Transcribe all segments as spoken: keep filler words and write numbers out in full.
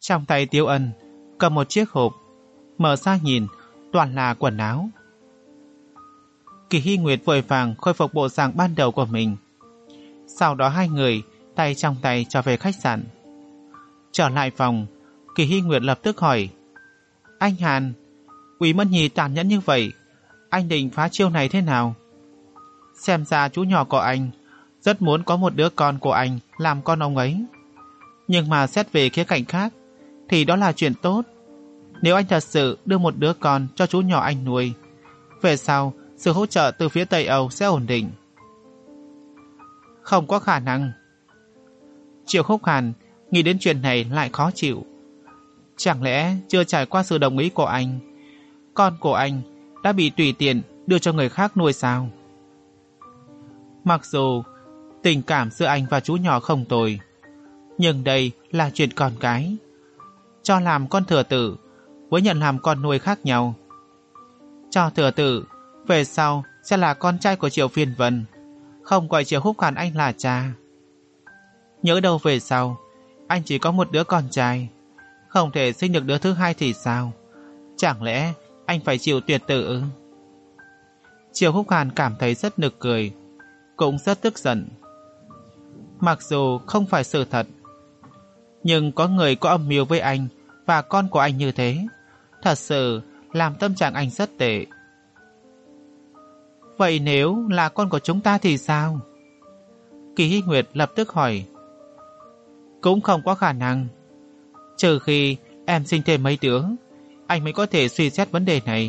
Trong tay Tiêu Ân cầm một chiếc hộp, mở ra nhìn, toàn là quần áo. Kỳ Hy Nguyệt vội vàng khôi phục bộ dạng ban đầu của mình. Sau đó hai người tay trong tay trở về khách sạn. Trở lại phòng, Kỳ Hy Nguyệt lập tức hỏi: Anh Hàn, Quý Mẫn Nhi tàn nhẫn như vậy, anh định phá chiêu này thế nào? Xem ra chú nhỏ của anh rất muốn có một đứa con của anh làm con ông ấy. Nhưng mà xét về khía cạnh khác thì đó là chuyện tốt. Nếu anh thật sự đưa một đứa con cho chú nhỏ anh nuôi, về sau sự hỗ trợ từ phía Tây Âu sẽ ổn định. Không có khả năng. Triệu Khúc Hàn nghĩ đến chuyện này lại khó chịu. Chẳng lẽ chưa trải qua sự đồng ý của anh, con của anh đã bị tùy tiện đưa cho người khác nuôi sao? Mặc dù tình cảm giữa anh và chú nhỏ không tồi, nhưng đây là chuyện con cái. Cho làm con thừa tử với nhận làm con nuôi khác nhau. Cho thừa tử về sau sẽ là con trai của Triệu Phiên Vân, không gọi Triệu Khúc Hàn anh là cha. Nhớ đâu về sau anh chỉ có một đứa con trai, không thể sinh được đứa thứ hai thì sao? Chẳng lẽ anh phải chịu tuyệt tử? Triệu Khúc Hàn cảm thấy rất nực cười, cũng rất tức giận. Mặc dù không phải sự thật, nhưng có người có âm mưu với anh và con của anh như thế, thật sự làm tâm trạng anh rất tệ. Vậy nếu là con của chúng ta thì sao? Kỳ Hy Nguyệt lập tức hỏi. Cũng không có khả năng. Trừ khi em sinh thêm mấy đứa, anh mới có thể suy xét vấn đề này.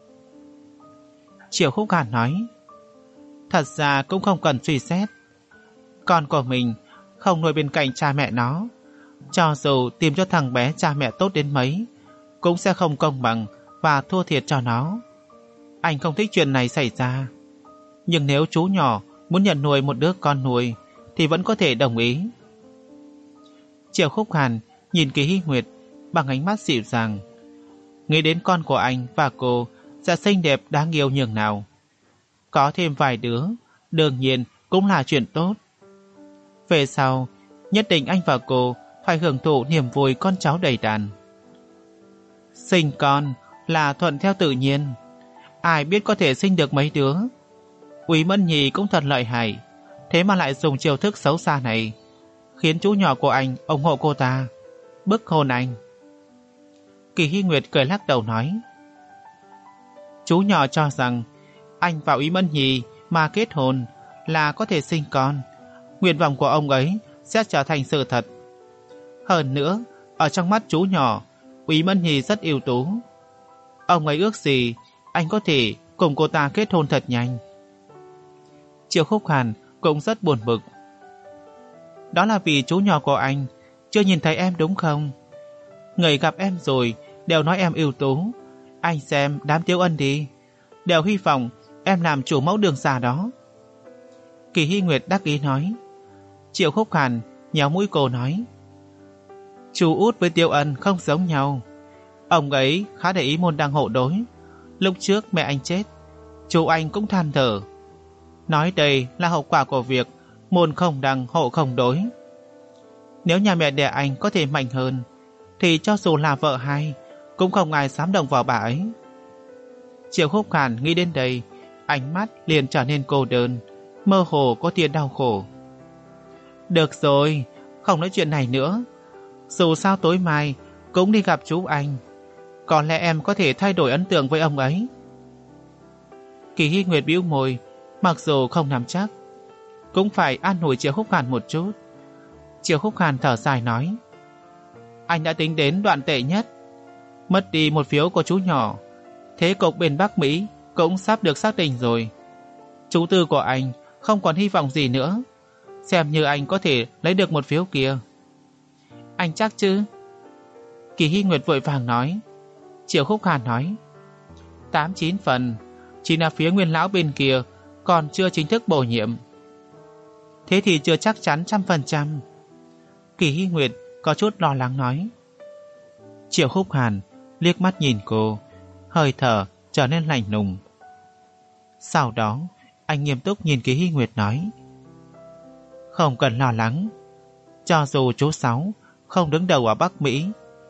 Triệu Khúc Hàn nói. Thật ra cũng không cần suy xét. Con của mình không nuôi bên cạnh cha mẹ nó, cho dù tìm cho thằng bé cha mẹ tốt đến mấy, cũng sẽ không công bằng và thua thiệt cho nó. Anh không thích chuyện này xảy ra. Nhưng nếu chú nhỏ muốn nhận nuôi một đứa con nuôi thì vẫn có thể đồng ý. Triệu Khúc Hàn nhìn Kỳ Hy Nguyệt bằng ánh mắt dịu dàng, nghĩ đến con của anh và cô sẽ xinh đẹp đáng yêu nhường nào. Có thêm vài đứa đương nhiên cũng là chuyện tốt. Về sau nhất định anh và cô phải hưởng thụ niềm vui con cháu đầy đàn. Sinh con là thuận theo tự nhiên, ai biết có thể sinh được mấy đứa. Quý Mẫn Nhi cũng thật lợi hại, thế mà lại dùng chiêu thức xấu xa này, khiến chú nhỏ của anh ủng hộ cô ta, bức hôn anh. Kỳ Hy Nguyệt cười lắc đầu nói. Chú nhỏ cho rằng anh và Quý Mẫn Nhi mà kết hôn là có thể sinh con, nguyện vọng của ông ấy sẽ trở thành sự thật. Hơn nữa, ở trong mắt chú nhỏ, Quý Mẫn Nhi rất ưu tú. Ông ấy ước gì anh có thể cùng cô ta kết hôn thật nhanh. Triệu Khúc Hàn cũng rất buồn bực. Đó là vì chú nhỏ của anh chưa nhìn thấy em đúng không? Người gặp em rồi đều nói em ưu tú. Anh xem đám Tiêu Ân đi, đều hy vọng em làm chủ mẫu đường xa đó. Kỳ Hy Nguyệt đắc ý nói. Triệu Khúc Hàn nhéo mũi cô nói. Chú út với Tiêu Ân không giống nhau. Ông ấy khá để ý môn đăng hộ đối. Lúc trước mẹ anh chết, chú anh cũng than thở, nói đây là hậu quả của việc môn không đăng hộ không đối. Nếu nhà mẹ đẻ anh có thể mạnh hơn thì cho dù là vợ hai cũng không ai dám động vào bà ấy. Triệu Khúc Hàn nghĩ đến đây, ánh mắt liền trở nên cô đơn, mơ hồ có tia đau khổ. Được rồi, không nói chuyện này nữa. Dù sao tối mai cũng đi gặp chú anh, có lẽ em có thể thay đổi ấn tượng với ông ấy. Kỳ Hy Nguyệt bĩu môi, mặc dù không nắm chắc, cũng phải an ủi Triệu Khúc Hàn một chút. Triệu Khúc Hàn thở dài nói. Anh đã tính đến đoạn tệ nhất, mất đi một phiếu của chú nhỏ, thế cục bên Bắc Mỹ cũng sắp được xác định rồi. Chú tư của anh không còn hy vọng gì nữa, xem như anh có thể lấy được một phiếu kia. Anh chắc chứ? Kỳ Hy Nguyệt vội vàng nói. Triệu Khúc Hàn nói. Tám chín phần, chỉ là phía Nguyên lão bên kia còn chưa chính thức bổ nhiệm. Thế thì chưa chắc chắn trăm phần trăm. Kỳ Hy Nguyệt có chút lo lắng nói. Triệu Khúc Hàn liếc mắt nhìn cô, hơi thở trở nên lạnh lùng. Sau đó anh nghiêm túc nhìn Kỳ Hy Nguyệt nói. Không cần lo lắng, cho dù chú Sáu không đứng đầu ở Bắc Mỹ,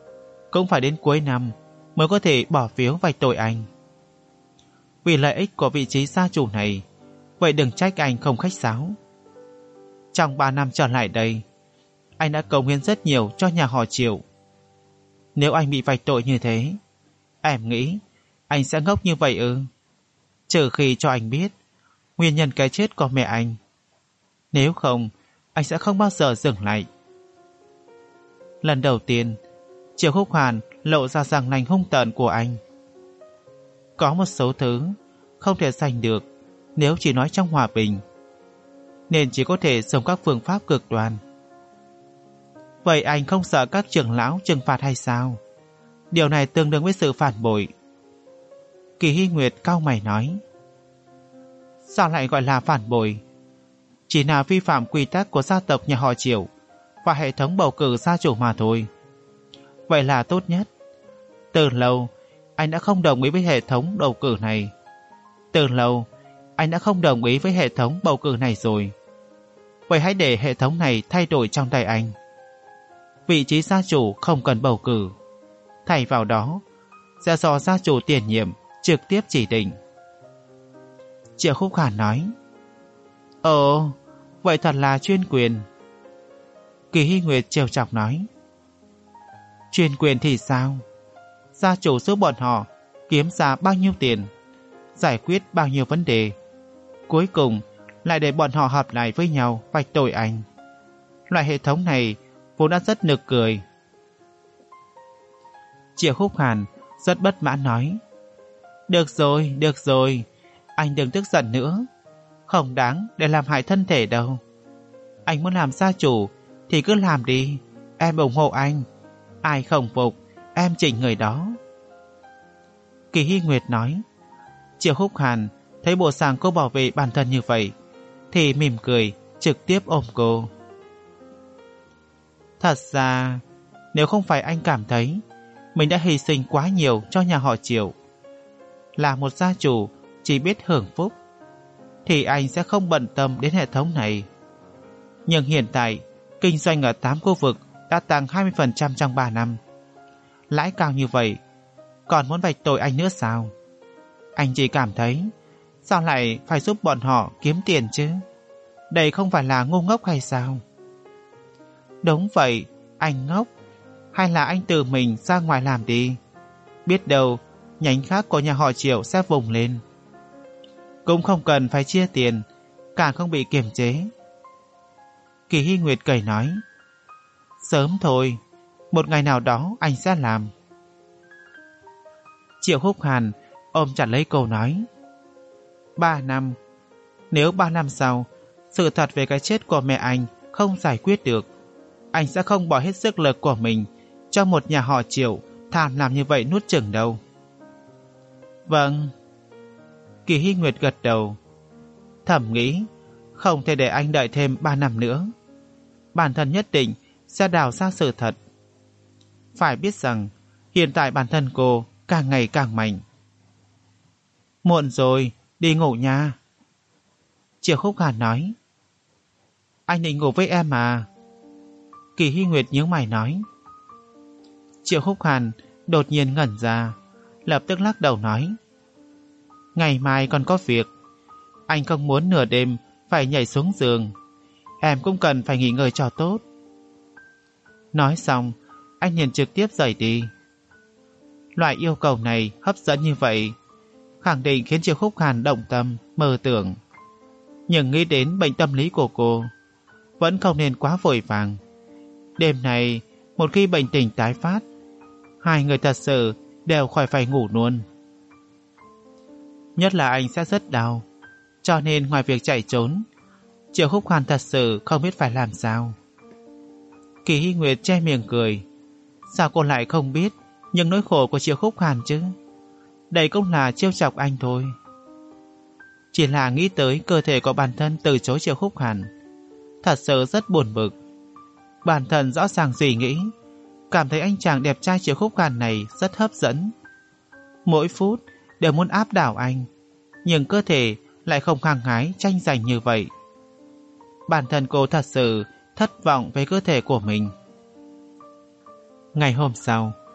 cũng phải đến cuối năm mới có thể bỏ phiếu vạch tội anh. Vì lợi ích của vị trí gia chủ này, vậy đừng trách anh không khách sáo. Trong ba năm trở lại đây, anh đã cống hiến rất nhiều cho nhà họ Triệu. Nếu anh bị vạch tội như thế, em nghĩ anh sẽ ngốc như vậy ư? Trừ khi cho anh biết nguyên nhân cái chết của mẹ anh. Nếu không, anh sẽ không bao giờ dừng lại. Lần đầu tiên, Triệu Khúc Hàn lộ ra răng nanh hung tợn của anh. Có một số thứ không thể giành được nếu chỉ nói trong hòa bình, nên chỉ có thể dùng các phương pháp cực đoan. Vậy anh không sợ các trưởng lão trừng phạt hay sao? Điều này tương đương với sự phản bội. Kỳ Hy Nguyệt cau mày nói. Sao lại gọi là phản bội? Chỉ là vi phạm quy tắc của gia tộc nhà họ Triệu và hệ thống bầu cử gia chủ mà thôi. Vậy là tốt nhất. Từ lâu anh đã không đồng ý với hệ thống bầu cử này. Từ lâu anh đã không đồng ý với hệ thống bầu cử này rồi. Vậy hãy để hệ thống này thay đổi trong tay anh. Vị trí gia chủ không cần bầu cử, thay vào đó sẽ do gia chủ tiền nhiệm trực tiếp chỉ định. Triệu Khúc Hàn nói. Ồ, vậy thật là chuyên quyền. Kỳ Hy Nguyệt trêu chọc nói. Chuyên quyền thì sao? Gia chủ giúp bọn họ kiếm ra bao nhiêu tiền, giải quyết bao nhiêu vấn đề, cuối cùng lại để bọn họ hợp lại với nhau vạch tội anh. Loại hệ thống này vốn đã rất nực cười. Triệu Khúc Hàn rất bất mãn nói. Được rồi, được rồi, anh đừng tức giận nữa. Không đáng để làm hại thân thể đâu. Anh muốn làm gia chủ thì cứ làm đi, em ủng hộ anh. Ai không phục, em chỉnh người đó. Kỳ Hy Nguyệt nói. Triệu Khúc Hàn thấy bộ dạng cô bảo vệ bản thân như vậy thì mỉm cười trực tiếp ôm cô. Thật ra, nếu không phải anh cảm thấy mình đã hy sinh quá nhiều cho nhà họ Triệu, là một gia chủ chỉ biết hưởng phúc, thì anh sẽ không bận tâm đến hệ thống này. Nhưng hiện tại, kinh doanh ở tám khu vực đã tăng hai mươi phần trăm trong ba năm. Lãi cao như vậy, còn muốn vạch tội anh nữa sao? Anh chỉ cảm thấy, sao lại phải giúp bọn họ kiếm tiền chứ? Đây không phải là ngu ngốc hay sao? Đúng vậy, anh ngốc. Hay là anh tự mình ra ngoài làm đi? Biết đâu, nhánh khác của nhà họ Triệu sẽ vùng lên. Cũng không cần phải chia tiền, càng không bị kiềm chế. Kỳ Hy Nguyệt cười nói. Sớm thôi, một ngày nào đó anh sẽ làm. Triệu Khúc Hàn ôm chặt lấy cô nói. Ba năm. Nếu ba năm sau, sự thật về cái chết của mẹ anh không giải quyết được, anh sẽ không bỏ hết sức lực của mình cho một nhà họ Triệu tham làm như vậy nuốt chửng đâu. Vâng. Kỳ Hy Nguyệt gật đầu. Thầm nghĩ, không thể để anh đợi thêm ba năm nữa. Bản thân nhất định sẽ đào ra sự thật. Phải biết rằng, hiện tại bản thân cô càng ngày càng mạnh. Muộn rồi, đi ngủ nha. Triệu Khúc Hàn nói. Anh định ngủ với em à? Kỳ Hy Nguyệt nhướng mày nói. Triệu Khúc Hàn đột nhiên ngẩn ra, lập tức lắc đầu nói. Ngày mai còn có việc. Anh không muốn nửa đêm phải nhảy xuống giường. Em cũng cần phải nghỉ ngơi cho tốt. Nói xong, anh liền trực tiếp rời đi. Loại yêu cầu này hấp dẫn như vậy, khẳng định khiến Triệu Khúc Hàn động tâm, mơ tưởng. Nhưng nghĩ đến bệnh tâm lý của cô, vẫn không nên quá vội vàng. Đêm này, một khi bệnh tình tái phát, hai người thật sự đều khỏi phải ngủ luôn. Nhất là anh sẽ rất đau, cho nên ngoài việc chạy trốn, Triệu Khúc Hàn thật sự không biết phải làm sao. Kỳ Hy Nguyệt che miệng cười. Sao cô lại không biết những nỗi khổ của Triệu Khúc Hàn chứ? Đây cũng là trêu chọc anh thôi. Chỉ là nghĩ tới cơ thể của bản thân từ chối Triệu Khúc Hàn, thật sự rất buồn bực. Bản thân rõ ràng suy nghĩ, cảm thấy anh chàng đẹp trai Triệu Khúc Hàn này rất hấp dẫn. Mỗi phút đều muốn áp đảo anh, nhưng cơ thể lại không hăng hái tranh giành như vậy. Bản thân cô thật sự thất vọng với cơ thể của mình. Ngày hôm sau,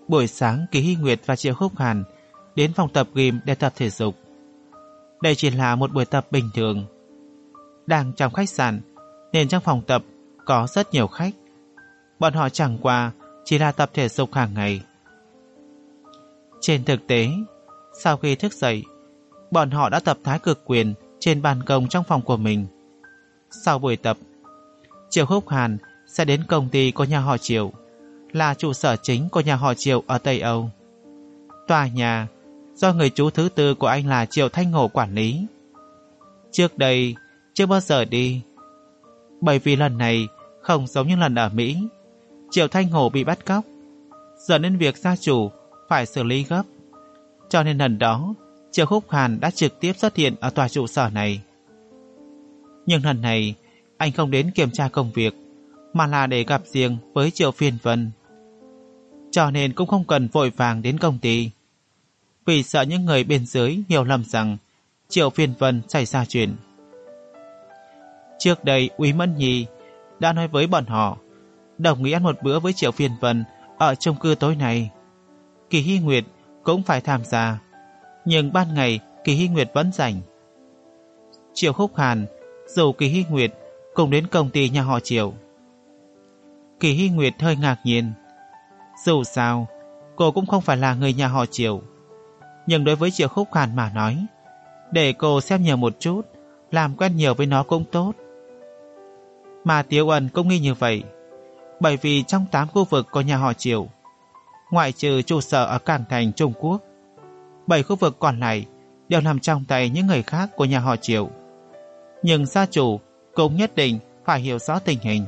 Buổi sáng Kỳ Hy Nguyệt và Triệu Khúc Hàn đến phòng tập gym để tập thể dục. Đây chỉ là một buổi tập bình thường. Đang trong khách sạn nên trong phòng tập có rất nhiều khách. Bọn họ chẳng qua chỉ là tập thể dục hàng ngày. Trên thực tế, sau khi thức dậy, bọn họ đã tập thái cực quyền trên ban công trong phòng của mình. Sau buổi tập, Triệu Khúc Hàn sẽ đến công ty của nhà họ Triệu, là trụ sở chính của nhà họ Triệu ở Tây Âu. Tòa nhà do người chú thứ tư của anh là Triệu Thanh Hổ quản lý. Trước đây chưa bao giờ đi, bởi vì lần này không giống như lần ở Mỹ. Triệu Thanh Hổ bị bắt cóc, giờ nên việc gia chủ phải xử lý gấp, cho nên lần đó Triệu Khúc Hàn đã trực tiếp xuất hiện ở tòa trụ sở này. Nhưng lần này anh không đến kiểm tra công việc, mà là để gặp riêng với Triệu Phiên Vân, cho nên cũng không cần vội vàng đến công ty, vì sợ những người bên dưới hiểu lầm rằng Triệu Phiên Vân xảy ra chuyện. Trước đây Úy Mẫn Nhi đã nói với bọn họ đồng ý ăn một bữa với Triệu Phiên Vân ở chung cư tối nay. Kỳ Hy Nguyệt cũng phải tham gia, nhưng ban ngày Kỳ Hy Nguyệt vẫn rảnh. Triệu Khúc Hàn rủ Kỳ Hy Nguyệt cùng đến công ty nhà họ Triệu. Kỳ Hy Nguyệt hơi ngạc nhiên. Dù sao cô cũng không phải là người nhà họ Triệu, nhưng đối với Triệu Khúc Hàn mà nói, để cô xem nhiều một chút, làm quen nhiều với nó cũng tốt. Mà Tiếu Ân cũng nghĩ như vậy, bởi vì trong tám khu vực của nhà họ Triệu, ngoại trừ trụ sở ở Cảng Thành Trung Quốc, bảy khu vực còn lại đều nằm trong tay những người khác của nhà họ Triệu. Nhưng gia chủ cũng nhất định phải hiểu rõ tình hình.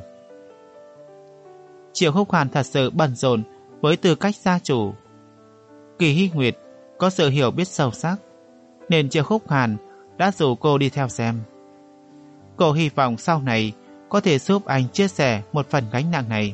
Triệu Khúc Hàn thật sự bận rộn với tư cách gia chủ. Kỳ Hy Nguyệt có sự hiểu biết sâu sắc, nên Triệu Khúc Hàn đã rủ cô đi theo xem. Cô hy vọng sau này có thể giúp anh chia sẻ một phần gánh nặng này.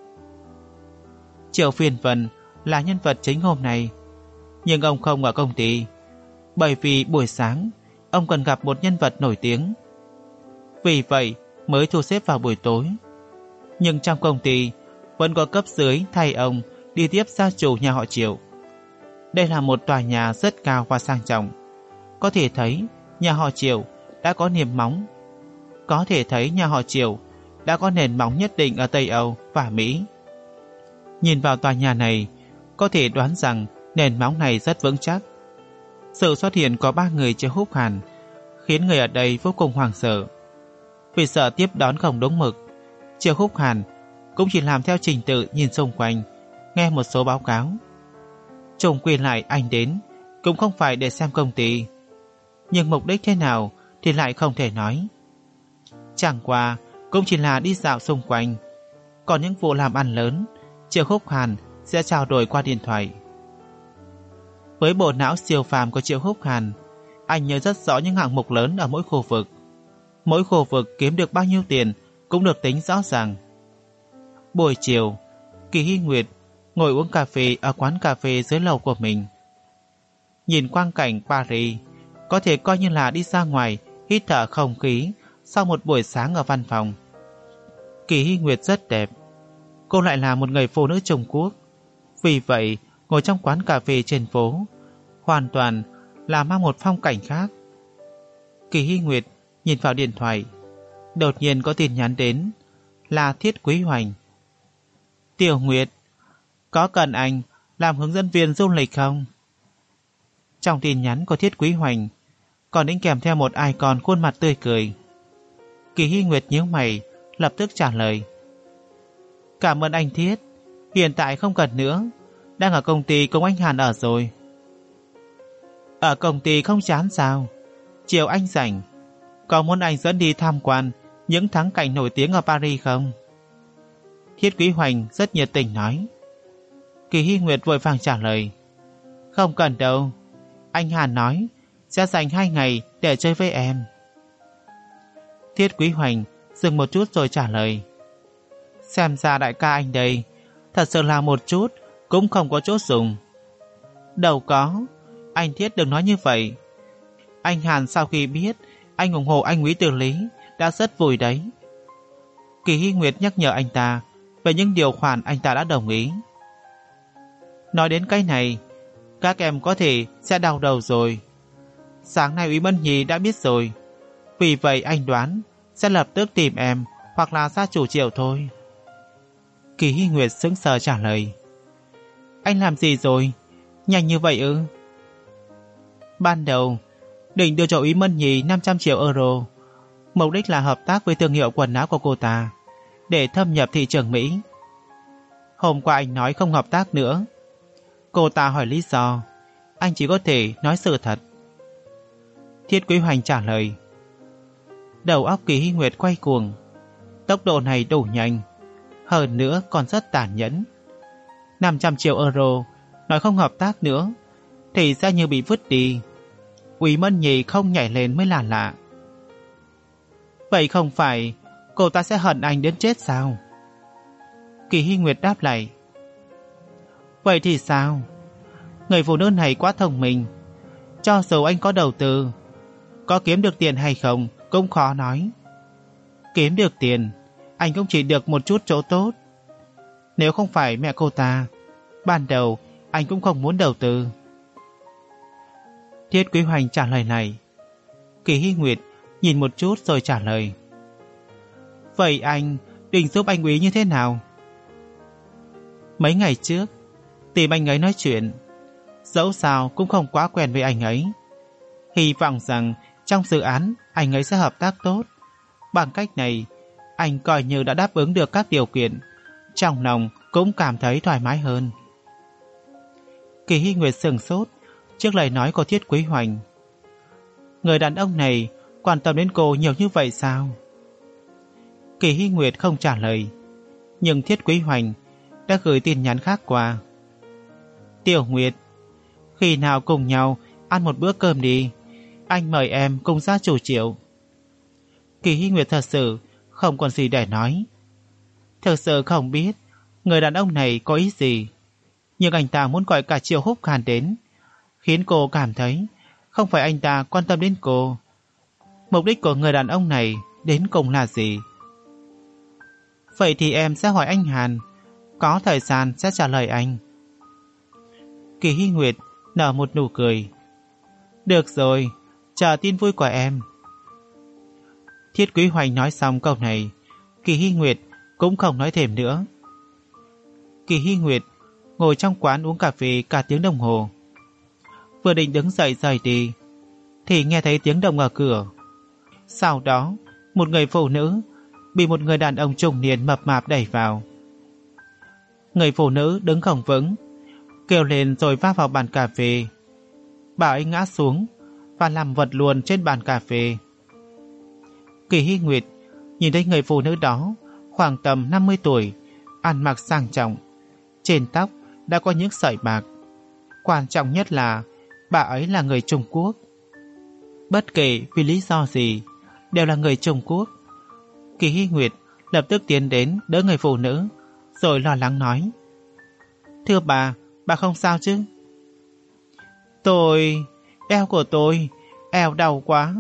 Triệu Phiên Vân là nhân vật chính hôm nay, nhưng ông không ở công ty, bởi vì buổi sáng ông cần gặp một nhân vật nổi tiếng. Vì vậy mới thu xếp vào buổi tối. Nhưng trong công ty vẫn có cấp dưới thay ông đi tiếp gia chủ nhà họ Triệu. Đây là một tòa nhà rất cao và sang trọng. Có thể thấy nhà họ Triệu đã có niềm móng. Có thể thấy nhà họ Triệu đã có nền móng nhất định ở Tây Âu và Mỹ. Nhìn vào tòa nhà này, có thể đoán rằng nền móng này rất vững chắc. Sự xuất hiện có ba người Triệu Khúc Hàn khiến người ở đây vô cùng hoảng sợ. Vì sợ tiếp đón không đúng mực, Triệu Khúc Hàn cũng chỉ làm theo trình tự nhìn xung quanh, nghe một số báo cáo. Trùng quy lại anh đến cũng không phải để xem công ty, nhưng mục đích thế nào thì lại không thể nói. Chẳng qua cũng chỉ là đi dạo xung quanh, còn những vụ làm ăn lớn Triệu Khúc Hàn sẽ trao đổi qua điện thoại. Với bộ não siêu phàm của Triệu Khúc Hàn, anh nhớ rất rõ những hạng mục lớn ở mỗi khu vực. Mỗi khu vực kiếm được bao nhiêu tiền cũng được tính rõ ràng. Buổi chiều, Kỳ Hy Nguyệt ngồi uống cà phê ở quán cà phê dưới lầu của mình. Nhìn quang cảnh Paris, có thể coi như là đi ra ngoài hít thở không khí sau một buổi sáng ở văn phòng. Kỳ Hy Nguyệt rất đẹp. Cô lại là một người phụ nữ Trung Quốc, vì vậy ngồi trong quán cà phê trên phố hoàn toàn là mang một phong cảnh khác. Kỳ Hy Nguyệt nhìn vào điện thoại, đột nhiên có tin nhắn đến, là Thiết Quý Hoành. Tiểu Nguyệt, có cần anh làm hướng dẫn viên du lịch không? Trong tin nhắn của Thiết Quý Hoành còn đính kèm theo một icon khuôn mặt tươi cười. Kỳ Hy Nguyệt nhíu mày, lập tức trả lời. Cảm ơn anh Thiết, hiện tại không cần nữa, đang ở công ty cùng anh Hàn ở rồi. Ở công ty không chán sao? Chiều anh rảnh, có muốn anh dẫn đi tham quan những thắng cảnh nổi tiếng ở Paris không? Thiết Quý Hoành rất nhiệt tình nói. Kỳ Hy Nguyệt vội vàng trả lời. Không cần đâu, anh Hàn nói sẽ dành hai ngày để chơi với em. Thiết Quý Hoành dừng một chút rồi trả lời. Xem ra đại ca anh đây thật sự là một chút cũng không có chỗ dùng. Đâu có, anh Thiết đừng nói như vậy. Anh Hàn sau khi biết anh ủng hộ anh Úy Từ Lý đã rất vui đấy. Kỳ Hy Nguyệt nhắc nhở anh ta về những điều khoản anh ta đã đồng ý. Nói đến cái này, các em có thể sẽ đau đầu rồi. Sáng nay Úy Mân Nhi đã biết rồi, vì vậy anh đoán sẽ lập tức tìm em hoặc là gia chủ Triệu thôi. Kỳ Hy Nguyệt sững sờ trả lời. Anh làm gì rồi? Nhanh như vậy ư? Ban đầu định đưa cho Úy Mân Nhi năm trăm triệu euro, mục đích là hợp tác với thương hiệu quần áo của cô ta để thâm nhập thị trường Mỹ. Hôm qua anh nói không hợp tác nữa. Cô ta hỏi lý do, anh chỉ có thể nói sự thật. Thiết Quý Hoành trả lời. Đầu óc Kỳ Hy Nguyệt quay cuồng. Tốc độ này đủ nhanh, hơn nữa còn rất tàn nhẫn. năm trăm triệu euro nói không hợp tác nữa thì ra như bị vứt đi. Úy Mân Nhi không nhảy lên mới là lạ. Vậy không phải cô ta sẽ hận anh đến chết sao? Kỳ Hy Nguyệt đáp lại. Vậy thì sao? Người phụ nữ này quá thông minh. Cho dù anh có đầu tư, có kiếm được tiền hay không cũng khó nói. Kiếm được tiền, anh cũng chỉ được một chút chỗ tốt. Nếu không phải mẹ cô ta, ban đầu anh cũng không muốn đầu tư. Thiết Quý Hoành trả lời này. Kỳ Hy Nguyệt nhìn một chút rồi trả lời. Vậy anh định giúp anh Úy như thế nào? Mấy ngày trước tìm anh ấy nói chuyện, dẫu sao cũng không quá quen với anh ấy. Hy vọng rằng trong dự án anh ấy sẽ hợp tác tốt. Bằng cách này anh coi như đã đáp ứng được các điều kiện, trong lòng cũng cảm thấy thoải mái hơn. Kỳ Hy Nguyệt sửng sốt trước lời nói của Thiết Quý Hoành. Người đàn ông này quan tâm đến cô nhiều như vậy sao? Kỳ Hy Nguyệt không trả lời, nhưng Thiết Quý Hoành đã gửi tin nhắn khác qua. Tiểu Nguyệt, khi nào cùng nhau ăn một bữa cơm đi, anh mời em cùng gia chủ Triệu. Kỳ Hy Nguyệt thật sự không còn gì để nói. Thật sự không biết người đàn ông này có ý gì, nhưng anh ta muốn gọi cả Triệu Húc Hàn đến, khiến cô cảm thấy không phải anh ta quan tâm đến cô. Mục đích của người đàn ông này đến cùng là gì? Vậy thì em sẽ hỏi anh Hàn, có thời gian sẽ trả lời anh. Kỳ Hy Nguyệt nở một nụ cười. Được rồi, chờ tin vui của em. Thiết Quý Hoành nói xong câu này, Kỳ Hy Nguyệt cũng không nói thêm nữa. Kỳ Hy Nguyệt ngồi trong quán uống cà phê cả tiếng đồng hồ. Vừa định đứng dậy rời đi thì nghe thấy tiếng động ở cửa. Sau đó một người phụ nữ bị một người đàn ông trung niên mập mạp đẩy vào. Người phụ nữ đứng không vững, kêu lên rồi va vào bàn cà phê. Bà ấy ngã xuống và nằm vật luôn trên bàn cà phê. Kỳ Hy Nguyệt nhìn thấy người phụ nữ đó khoảng tầm năm mươi tuổi, ăn mặc sang trọng, trên tóc đã có những sợi bạc. Quan trọng nhất là bà ấy là người Trung Quốc. Bất kể vì lý do gì, đều là người Trung Quốc. Kỳ Hy Nguyệt lập tức tiến đến đỡ người phụ nữ, rồi lo lắng nói. Thưa bà, bà không sao chứ? Tôi... eo của tôi, eo đau quá.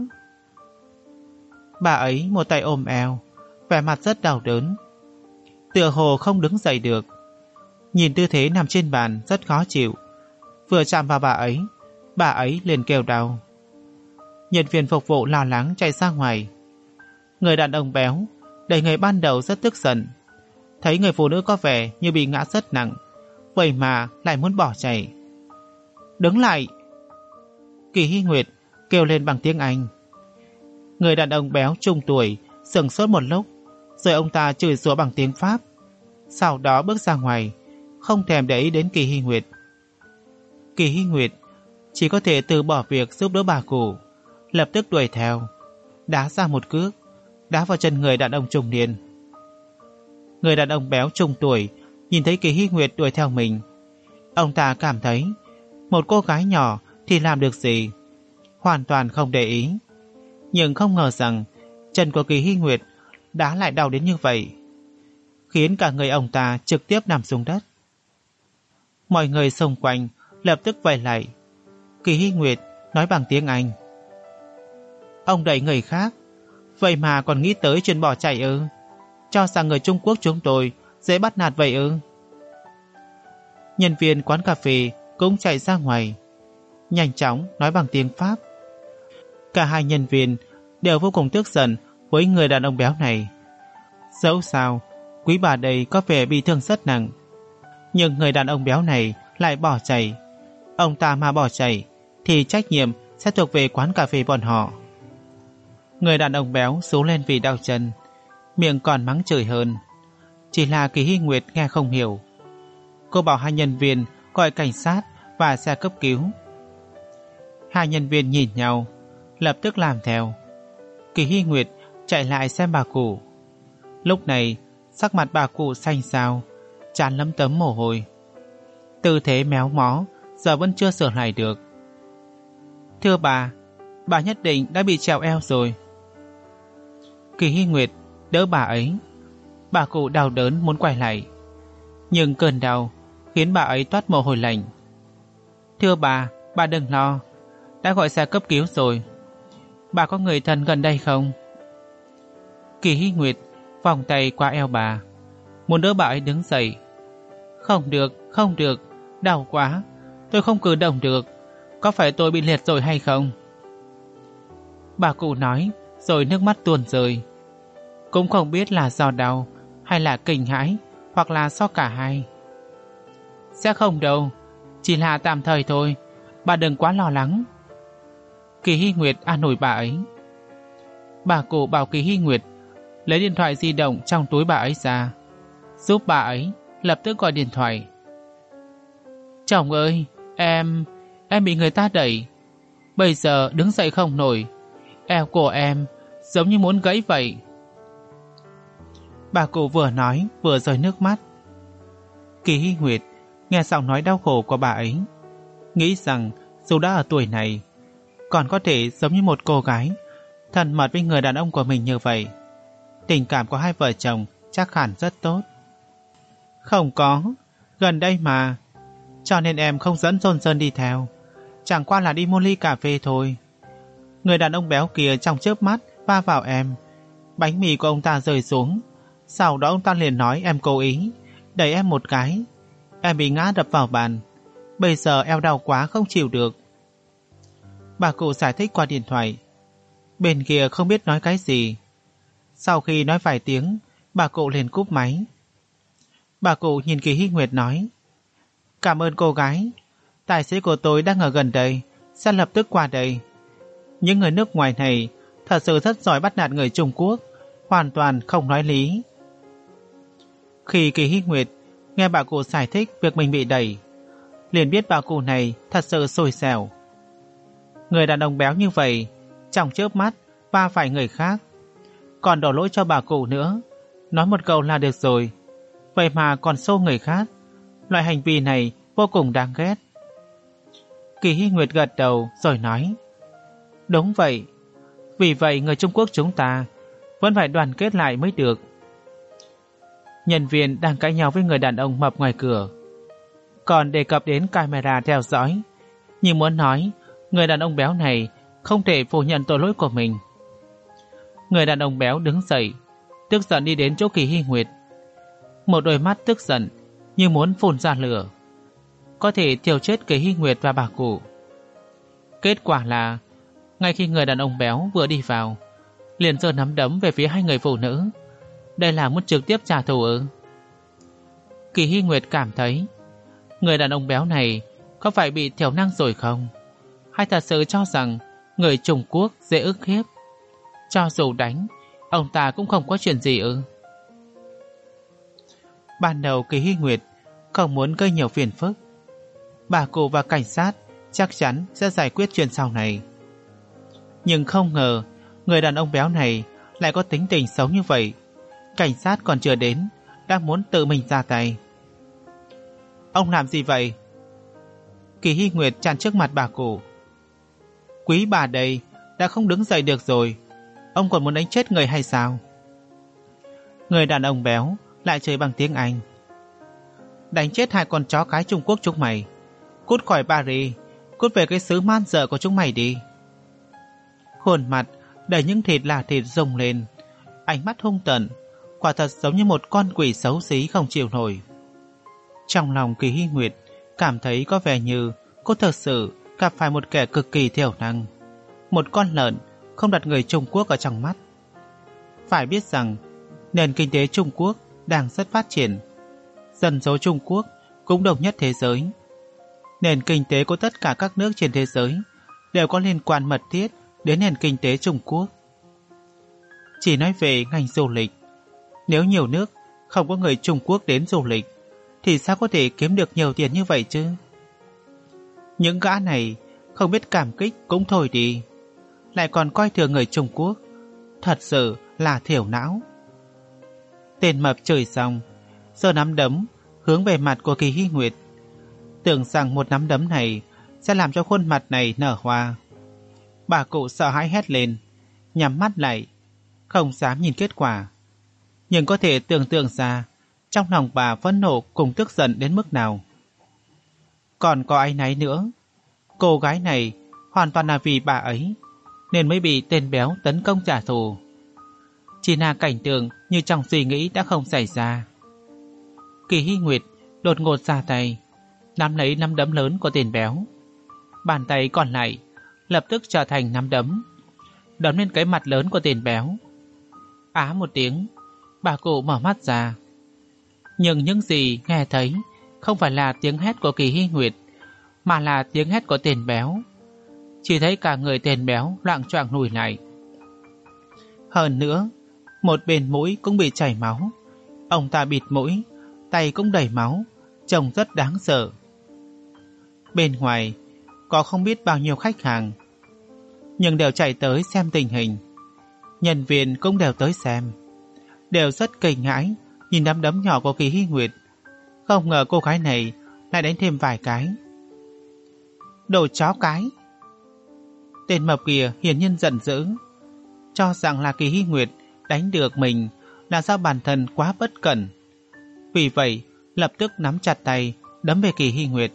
Bà ấy một tay ôm eo, vẻ mặt rất đau đớn, tựa hồ không đứng dậy được. Nhìn tư thế nằm trên bàn rất khó chịu. Vừa chạm vào bà ấy, bà ấy liền kêu đau. Nhân viên phục vụ lo lắng chạy ra ngoài. Người đàn ông béo đẩy người ban đầu rất tức giận, thấy người phụ nữ có vẻ như bị ngã rất nặng, vậy mà lại muốn bỏ chạy. Đứng lại! Kỳ Hy Nguyệt kêu lên bằng tiếng Anh. Người đàn ông béo trung tuổi sững sốt một lúc, rồi ông ta chửi rủa bằng tiếng Pháp, sau đó bước ra ngoài, không thèm để ý đến Kỳ Hy Nguyệt. Kỳ Hy Nguyệt chỉ có thể từ bỏ việc giúp đỡ bà cụ, lập tức đuổi theo, đá ra một cước, đá vào chân người đàn ông trung niên. Người đàn ông béo trung tuổi nhìn thấy Kỳ Hy Nguyệt đuổi theo mình, ông ta cảm thấy một cô gái nhỏ thì làm được gì, hoàn toàn không để ý. Nhưng không ngờ rằng chân của Kỳ Hy Nguyệt đá lại đau đến như vậy, khiến cả người ông ta trực tiếp nằm xuống đất. Mọi người xung quanh lập tức vây lại. Kỳ Hy Nguyệt nói bằng tiếng Anh. Ông đẩy người khác, vậy mà còn nghĩ tới chuyện bỏ chạy ư? Cho rằng người Trung Quốc chúng tôi dễ bắt nạt vậy ư? Nhân viên quán cà phê cũng chạy ra ngoài, nhanh chóng nói bằng tiếng Pháp. Cả hai nhân viên đều vô cùng tức giận với người đàn ông béo này. Dẫu sao, quý bà đây có vẻ bị thương rất nặng, nhưng người đàn ông béo này lại bỏ chạy. Ông ta mà bỏ chạy thì trách nhiệm sẽ thuộc về quán cà phê bọn họ. Người đàn ông béo rú lên vì đau chân, miệng còn mắng chửi hơn. Chỉ là Kỳ Hy Nguyệt nghe không hiểu. Cô bảo hai nhân viên gọi cảnh sát và xe cấp cứu. Hai nhân viên nhìn nhau, lập tức làm theo. Kỳ Hy Nguyệt chạy lại xem bà cụ. Lúc này sắc mặt bà cụ xanh xao, trán lấm tấm mồ hôi. Tư thế méo mó giờ vẫn chưa sửa lại được. Thưa bà, bà nhất định đã bị trèo eo rồi. Kỳ Hy Nguyệt đỡ bà ấy. Bà cụ đau đớn muốn quay lại, nhưng cơn đau khiến bà ấy toát mồ hôi lạnh. Thưa bà, bà đừng lo, đã gọi xe cấp cứu rồi. Bà có người thân gần đây không? Kỳ Hy Nguyệt vòng tay qua eo bà, muốn đỡ bà ấy đứng dậy. Không được, không được, đau quá, tôi không cử động được. Có phải tôi bị liệt rồi hay không? Bà cụ nói rồi nước mắt tuôn rơi. Cũng không biết là do đau hay là kinh hãi, hoặc là do cả hai. Sẽ không đâu, chỉ là tạm thời thôi, bà đừng quá lo lắng. Kỳ Hy Nguyệt an ủi bà ấy. Bà cụ bảo Kỳ Hy Nguyệt lấy điện thoại di động trong túi bà ấy ra, giúp bà ấy lập tức gọi điện thoại. Chồng ơi, em, em bị người ta đẩy, bây giờ đứng dậy không nổi, eo của em giống như muốn gãy vậy. Bà cụ vừa nói vừa rơi nước mắt. Kỳ Hy Nguyệt nghe giọng nói đau khổ của bà ấy, nghĩ rằng dù đã ở tuổi này, còn có thể giống như một cô gái thân mật với người đàn ông của mình như vậy. Tình cảm của hai vợ chồng chắc hẳn rất tốt. Không có, gần đây mà, cho nên em không dẫn John Sơn đi theo, chẳng qua là đi mua ly cà phê thôi. Người đàn ông béo kia trong chớp mắt va vào em, bánh mì của ông ta rơi xuống. Sau đó ông ta liền nói em cố ý đẩy em một cái, em bị ngã đập vào bàn, bây giờ eo đau quá không chịu được. Bà cụ giải thích qua điện thoại. Bên kia không biết nói cái gì. Sau khi nói vài tiếng, bà cụ liền cúp máy. Bà cụ nhìn Kỳ Hy Nguyệt nói, cảm ơn cô gái, tài xế của tôi đang ở gần đây, sẽ lập tức qua đây. Những người nước ngoài này thật sự rất giỏi bắt nạt người Trung Quốc, hoàn toàn không nói lý. Khi Kỳ Hy Nguyệt nghe bà cụ giải thích việc mình bị đẩy, liền biết bà cụ này thật sự xui xẻo. Người đàn ông béo như vậy, trong chớp mắt va phải người khác, còn đổ lỗi cho bà cụ nữa, nói một câu là được rồi, vậy mà còn xô người khác. Loại hành vi này vô cùng đáng ghét. Kỳ Hy Nguyệt gật đầu rồi nói, đúng vậy, vì vậy người Trung Quốc chúng ta vẫn phải đoàn kết lại mới được. Nhân viên đang cãi nhau với người đàn ông mập ngoài cửa, còn đề cập đến camera theo dõi, như muốn nói người đàn ông béo này không thể phủ nhận tội lỗi của mình. Người đàn ông béo đứng dậy, tức giận đi đến chỗ Kỳ Hy Nguyệt, một đôi mắt tức giận như muốn phun ra lửa, có thể thiêu chết Kỳ Hy Nguyệt và bà cụ. Kết quả là ngay khi người đàn ông béo vừa đi vào, liền giơ nắm đấm về phía hai người phụ nữ. Đây là muốn trực tiếp trả thù ư? Kỳ Hy Nguyệt cảm thấy người đàn ông béo này có phải bị thiểu năng rồi không? Hay thật sự cho rằng người Trung Quốc dễ ức hiếp? Cho dù đánh, ông ta cũng không có chuyện gì ư? Ban đầu Kỳ Hy Nguyệt không muốn gây nhiều phiền phức. Bà cụ và cảnh sát chắc chắn sẽ giải quyết chuyện sau này. Nhưng không ngờ người đàn ông béo này lại có tính tình xấu như vậy. Cảnh sát còn chưa đến đã muốn tự mình ra tay. Ông làm gì vậy? Kỳ Hy Nguyệt chặn trước mặt bà cụ. Quý bà đây đã không đứng dậy được rồi, ông còn muốn đánh chết người hay sao? Người đàn ông béo lại chơi bằng tiếng Anh. Đánh chết hai con chó cái Trung Quốc chúng mày. Cút khỏi Paris, cút về cái xứ man dợ của chúng mày đi. Khuôn mặt đầy những thịt là thịt rung lên, ánh mắt hung tợn, quả thật giống như một con quỷ xấu xí không chịu nổi. Trong lòng Kỳ Hy Nguyệt cảm thấy có vẻ như cô thực sự gặp phải một kẻ cực kỳ thiểu năng, một con lợn không đặt người Trung Quốc ở trong mắt. Phải biết rằng nền kinh tế Trung Quốc đang rất phát triển, dân số Trung Quốc cũng đông nhất thế giới. Nền kinh tế của tất cả các nước trên thế giới đều có liên quan mật thiết đến nền kinh tế Trung Quốc. Chỉ nói về ngành du lịch, nếu nhiều nước không có người Trung Quốc đến du lịch thì sao có thể kiếm được nhiều tiền như vậy chứ? Những gã này không biết cảm kích cũng thôi đi, lại còn coi thường người Trung Quốc, thật sự là thiểu não. Tên mập chửi xong, giơ nắm đấm hướng về mặt của Kỳ Hy Nguyệt, tưởng rằng một nắm đấm này sẽ làm cho khuôn mặt này nở hoa. Bà cụ sợ hãi hét lên, nhắm mắt lại, không dám nhìn kết quả. Nhưng có thể tưởng tượng ra trong lòng bà phẫn nộ cùng tức giận đến mức nào. Còn có áy náy nữa, cô gái này hoàn toàn là vì bà ấy nên mới bị tên béo tấn công trả thù. Chỉ là cảnh tượng như trong suy nghĩ đã không xảy ra. Kỳ Hy Nguyệt đột ngột ra tay, nắm lấy nắm đấm lớn của tên béo. Bàn tay còn lại lập tức trở thành nắm đấm, đấm lên cái mặt lớn của tên béo. Á một tiếng, bà cụ mở mắt ra. Nhưng những gì nghe thấy không phải là tiếng hét của Kỳ Hy Nguyệt, mà là tiếng hét của tên béo. Chỉ thấy cả người tên béo loạng choạng lùi lại. Hơn nữa, một bên mũi cũng bị chảy máu. Ông ta bịt mũi, tay cũng đầy máu, trông rất đáng sợ. Bên ngoài có không biết bao nhiêu khách hàng, nhưng đều chạy tới xem tình hình. Nhân viên cũng đều tới xem, đều rất kinh hãi nhìn nắm đấm nhỏ của Kỳ Hy Nguyệt. Không ngờ cô gái này lại đánh thêm vài cái. Đồ chó cái! Tên mập kia hiển nhiên giận dữ, cho rằng là Kỳ Hy Nguyệt đánh được mình là do bản thân quá bất cẩn. Vì vậy lập tức nắm chặt tay đấm về Kỳ Hy Nguyệt.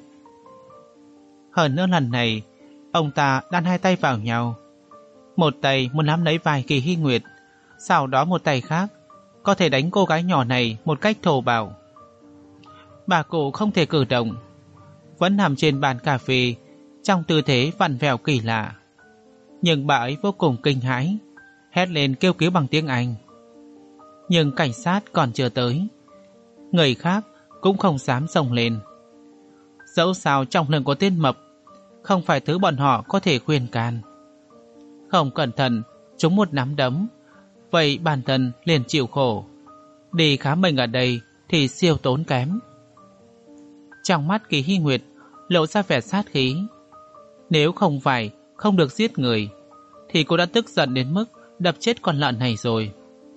Hơn nữa lần này ông ta đan hai tay vào nhau, một tay muốn nắm lấy vai Kỳ Hy Nguyệt, sau đó một tay khác có thể đánh cô gái nhỏ này một cách thô bạo. Bà cụ không thể cử động, vẫn nằm trên bàn cà phê trong tư thế vặn vẹo kỳ lạ. Nhưng bà ấy vô cùng kinh hãi, hét lên kêu cứu bằng tiếng Anh. Nhưng cảnh sát còn chưa tới, người khác cũng không dám xông lên. Dẫu sao trong lưng của tên mập không phải thứ bọn họ có thể khuyên can. Không cẩn thận trúng một nắm đấm, vậy bản thân liền chịu khổ. Đi khám bệnh ở đây thì siêu tốn kém. Trong mắt Kỳ Hy Nguyệt lộ ra vẻ sát khí. Nếu không phải không được giết người thì cô đã tức giận đến mức đập chết con lợn này rồi.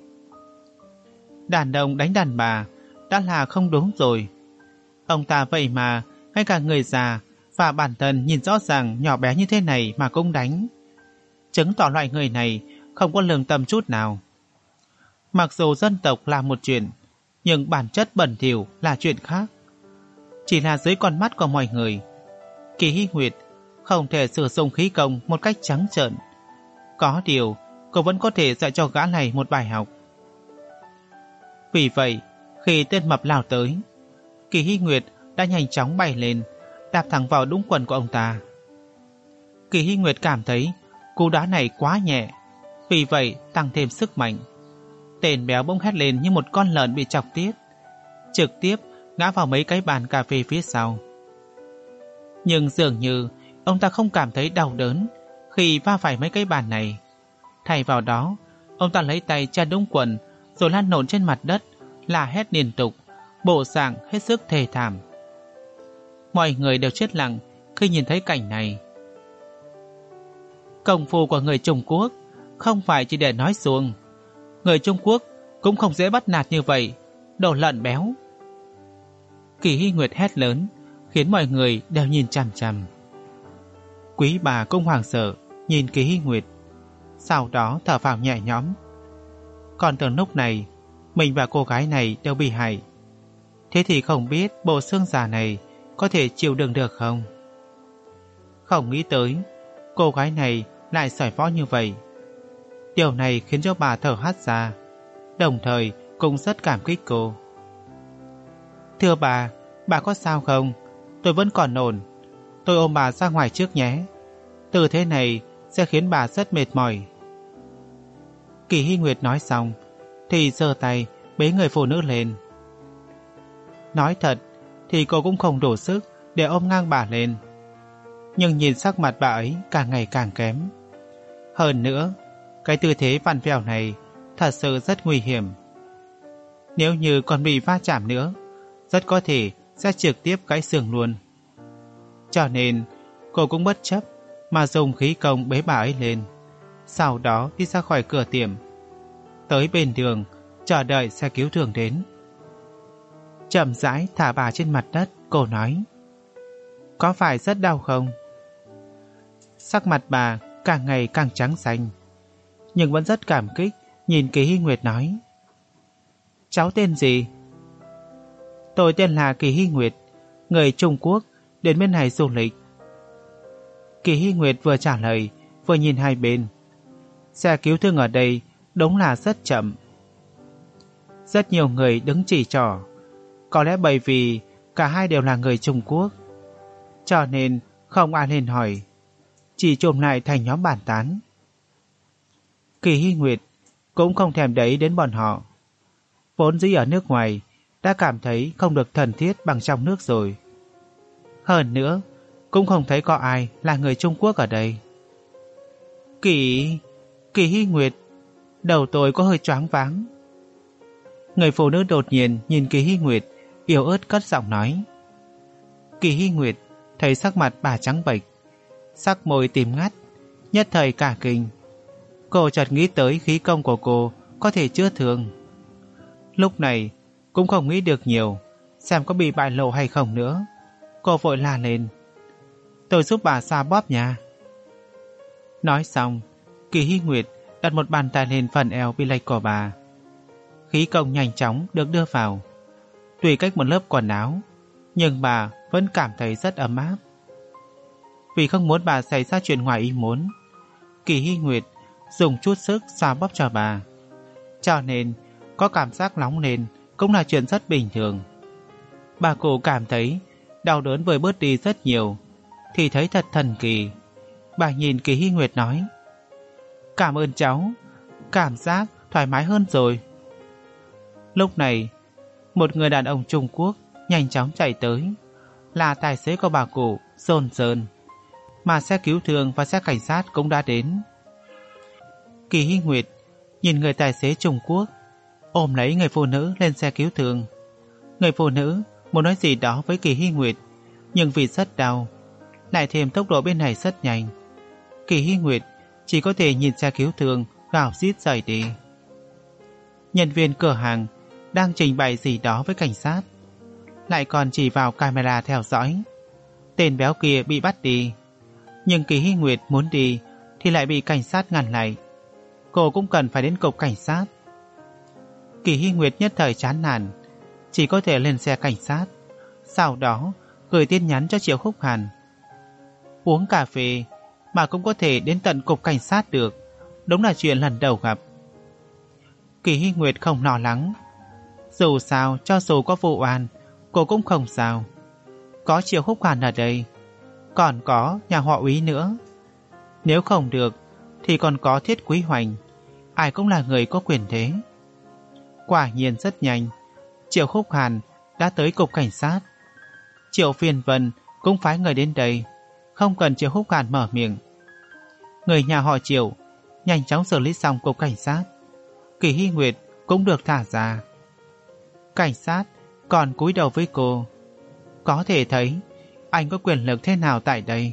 Đàn ông đánh đàn bà đã là không đúng rồi. Ông ta vậy mà ngay cả người già và bản thân nhìn rõ ràng nhỏ bé như thế này mà cũng đánh, chứng tỏ loại người này không có lương tâm chút nào. Mặc dù dân tộc là một chuyện, nhưng bản chất bẩn thỉu là chuyện khác. Chỉ là dưới con mắt của mọi người, Kỳ Hy Nguyệt không thể sử dụng khí công một cách trắng trợn. Có điều cô vẫn có thể dạy cho gã này một bài học. Vì vậy khi tên mập lao tới, Kỳ Hy Nguyệt đã nhanh chóng bay lên, đạp thẳng vào đúng quần của ông ta. Kỳ Hy Nguyệt cảm thấy cú đá này quá nhẹ, vì vậy tăng thêm sức mạnh. Tên béo bỗng hét lên như một con lợn bị chọc tiết, trực tiếp ngã vào mấy cái bàn cà phê phía sau. Nhưng dường như ông ta không cảm thấy đau đớn khi va phải mấy cái bàn này. Thay vào đó, ông ta lấy tay che đúng quần rồi lăn lộn trên mặt đất, la hét liên tục, bộ dạng hết sức thê thảm. Mọi người đều chết lặng khi nhìn thấy cảnh này. Công phu của người Trung Quốc không phải chỉ để nói xuông. Người Trung Quốc cũng không dễ bắt nạt như vậy, đồ lợn béo. Kỳ Hy Nguyệt hét lớn, khiến mọi người đều nhìn chằm chằm. Quý bà cũng hoảng sợ nhìn Kỳ Hy Nguyệt, sau đó thở phào nhẹ nhõm. Còn từ lúc này mình và cô gái này đều bị hại. Thế thì không biết bộ xương già này có thể chịu đựng được không? Không nghĩ tới cô gái này lại giỏi võ như vậy. Điều này khiến cho bà thở hắt ra, đồng thời cũng rất cảm kích cô. Thưa bà, bà có sao không? tôi vẫn còn ổn. Tôi ôm bà ra ngoài trước nhé. Tư thế này sẽ khiến bà rất mệt mỏi. Kỳ Hy Nguyệt nói xong thì giơ tay bế người phụ nữ lên. Nói thật thì cô cũng không đủ sức để ôm ngang bà lên. Nhưng nhìn sắc mặt bà ấy càng ngày càng kém. Hơn nữa, cái tư thế vặn vẹo này thật sự rất nguy hiểm. Nếu như còn bị va chạm nữa, rất có thể sẽ trực tiếp gãy xương luôn. Cho nên cô cũng bất chấp mà dùng khí công bế bà ấy lên, sau đó đi ra khỏi cửa tiệm, tới bên đường chờ đợi xe cứu thương đến. Chậm rãi thả bà trên mặt đất, cô nói: Có phải rất đau không? Sắc mặt bà càng ngày càng trắng xanh, nhưng vẫn rất cảm kích nhìn Kỳ Hy Nguyệt nói: Cháu tên gì? Tôi tên là Kỳ Hy Nguyệt, người Trung Quốc, đến bên này du lịch. Kỳ Hy Nguyệt vừa trả lời vừa nhìn hai bên. Xe cứu thương ở đây đúng là rất chậm. Rất nhiều người đứng chỉ trỏ. Có lẽ bởi vì cả hai đều là người Trung Quốc, cho nên không ai lên hỏi, chỉ chồm lại thành nhóm bàn tán. Kỳ Hy Nguyệt cũng không thèm để ý đến bọn họ. Vốn dĩ ở nước ngoài đã cảm thấy không được thân thiết bằng trong nước rồi. Hơn nữa, cũng không thấy có ai là người Trung Quốc ở đây. Kỳ... Kỳ Hy Nguyệt, đầu tôi có hơi choáng váng. Người phụ nữ đột nhiên nhìn Kỳ Hy Nguyệt, yếu ớt cất giọng nói. Kỳ Hy Nguyệt thấy sắc mặt bà trắng bệch, sắc môi tím ngắt, nhất thời cả kinh. Cô chợt nghĩ tới khí công của cô có thể chữa thương. Lúc này cũng không nghĩ được nhiều, xem có bị bại lộ hay không nữa. Cô vội la lên: Tôi giúp bà xoa bóp nha. Nói xong, Kỳ Hy Nguyệt đặt một bàn tay lên phần eo bị lệch của bà. Khí công nhanh chóng được đưa vào. Tuy cách một lớp quần áo, nhưng bà vẫn cảm thấy rất ấm áp. Vì không muốn bà xảy ra chuyện ngoài ý muốn, Kỳ Hy Nguyệt dùng chút sức xoa bóp cho bà, cho nên có cảm giác nóng lên cũng là chuyện rất bình thường. Bà cụ cảm thấy đau đớn vừa bớt đi rất nhiều, thì thấy thật thần kỳ. Bà nhìn Kỳ Hy Nguyệt nói: Cảm ơn cháu, cảm giác thoải mái hơn rồi. Lúc này, một người đàn ông Trung Quốc nhanh chóng chạy tới, là tài xế của bà cụ Sơn Sơn, mà xe cứu thương và xe cảnh sát cũng đã đến. Kỳ Hy Nguyệt nhìn người tài xế Trung Quốc ôm lấy người phụ nữ lên xe cứu thương. Người phụ nữ muốn nói gì đó với Kỳ Hy Nguyệt, nhưng vì rất đau, lại thêm tốc độ bên này rất nhanh, Kỳ Hy Nguyệt chỉ có thể nhìn xe cứu thương gào rít rời đi. Nhân viên cửa hàng đang trình bày gì đó với cảnh sát, lại còn chỉ vào camera theo dõi. Tên béo kia bị bắt đi, nhưng Kỳ Hy Nguyệt muốn đi thì lại bị cảnh sát ngăn lại. Cô cũng cần phải đến cục cảnh sát. Kỳ Hy Nguyệt nhất thời chán nản, chỉ có thể lên xe cảnh sát, sau đó gửi tin nhắn cho Triệu Khúc Hàn. Uống cà phê mà cũng có thể đến tận cục cảnh sát được, đúng là chuyện lần đầu gặp. Kỳ Hy Nguyệt không lo lắng. Dù sao, cho dù có vụ oan, cô cũng không sao. Có Triệu Khúc Hàn ở đây, còn có nhà họ Úy nữa. Nếu không được thì còn có Thiết Quý Hoành, ai cũng là người có quyền thế. Quả nhiên rất nhanh, Triệu Khúc Hàn đã tới cục cảnh sát. Triệu Phiên Vân cũng phái người đến đây, không cần Triệu Khúc Hàn mở miệng. Người nhà họ Triệu nhanh chóng xử lý xong cục cảnh sát. Kỳ Hy Nguyệt cũng được thả ra. Cảnh sát còn cúi đầu với cô. Có thể thấy anh có quyền lực thế nào tại đây.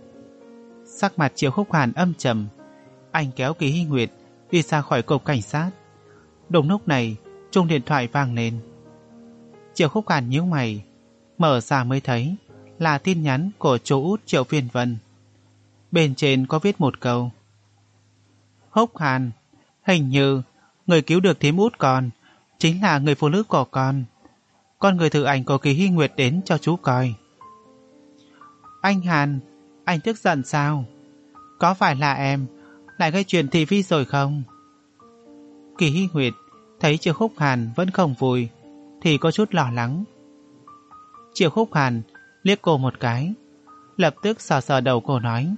Sắc mặt Triệu Khúc Hàn âm trầm, anh kéo Kỳ Hy Nguyệt đi ra khỏi cục cảnh sát. Đúng lúc này, chuông điện thoại vang lên. Triệu Khúc Hàn nhíu mày, mở ra mới thấy là tin nhắn của chú út Triệu Phiên Vân. Bên trên có viết một câu: Húc Hàn, hình như người cứu được thím út con chính là người phụ nữ của con. Con người thử ảnh của Kỳ Hy Nguyệt đến cho chú coi. Anh Hàn, anh tức giận sao? Có phải là em lại gây chuyện thị phi rồi không? Kỳ Hy Nguyệt thấy Triệu Khúc Hàn vẫn không vui thì có chút lo lắng. Triệu Khúc Hàn liếc cô một cái, lập tức sờ sờ đầu cô nói: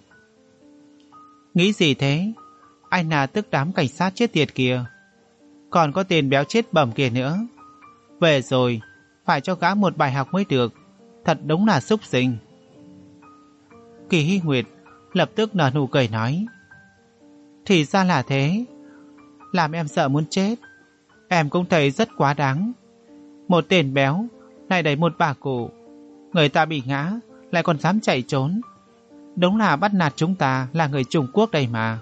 Nghĩ gì thế? Anh là tức đám cảnh sát chết tiệt kìa. Còn có tên béo chết bẩm kia nữa. Về rồi, phải cho gã một bài học mới được. Thật đúng là súc sinh. Kỳ Hy Nguyệt lập tức nở nụ cười nói: Thì ra là thế. Làm em sợ muốn chết. Em cũng thấy rất quá đáng. Một tên béo lại đẩy một bà cụ, người ta bị ngã lại còn dám chạy trốn. Đúng là bắt nạt chúng ta là người Trung Quốc đây mà.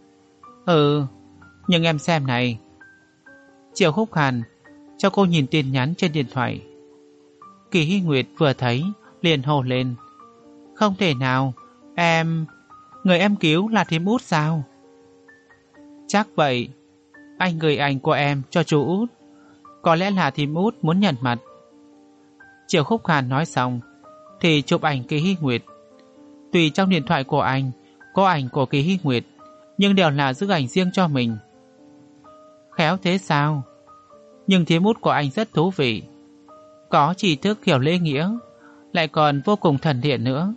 Ừ, nhưng em xem này. Triệu Khúc Hàn cho cô nhìn tin nhắn trên điện thoại. Kỳ Hy Nguyệt vừa thấy liền hô lên: Không thể nào, em... Người em cứu là thím Út sao? Chắc vậy. Anh gửi ảnh của em cho chú Út. Có lẽ là thím Út muốn nhận mặt. Triệu Khúc Hàn nói xong thì chụp ảnh Kỳ Hy Nguyệt. Tuy trong điện thoại của anh có ảnh của Kỳ Hy Nguyệt, nhưng đều là giữ ảnh riêng cho mình. Khéo thế sao? Nhưng thím Út của anh rất thú vị. Có tri thức hiểu lễ nghĩa, lại còn vô cùng thần thiện nữa.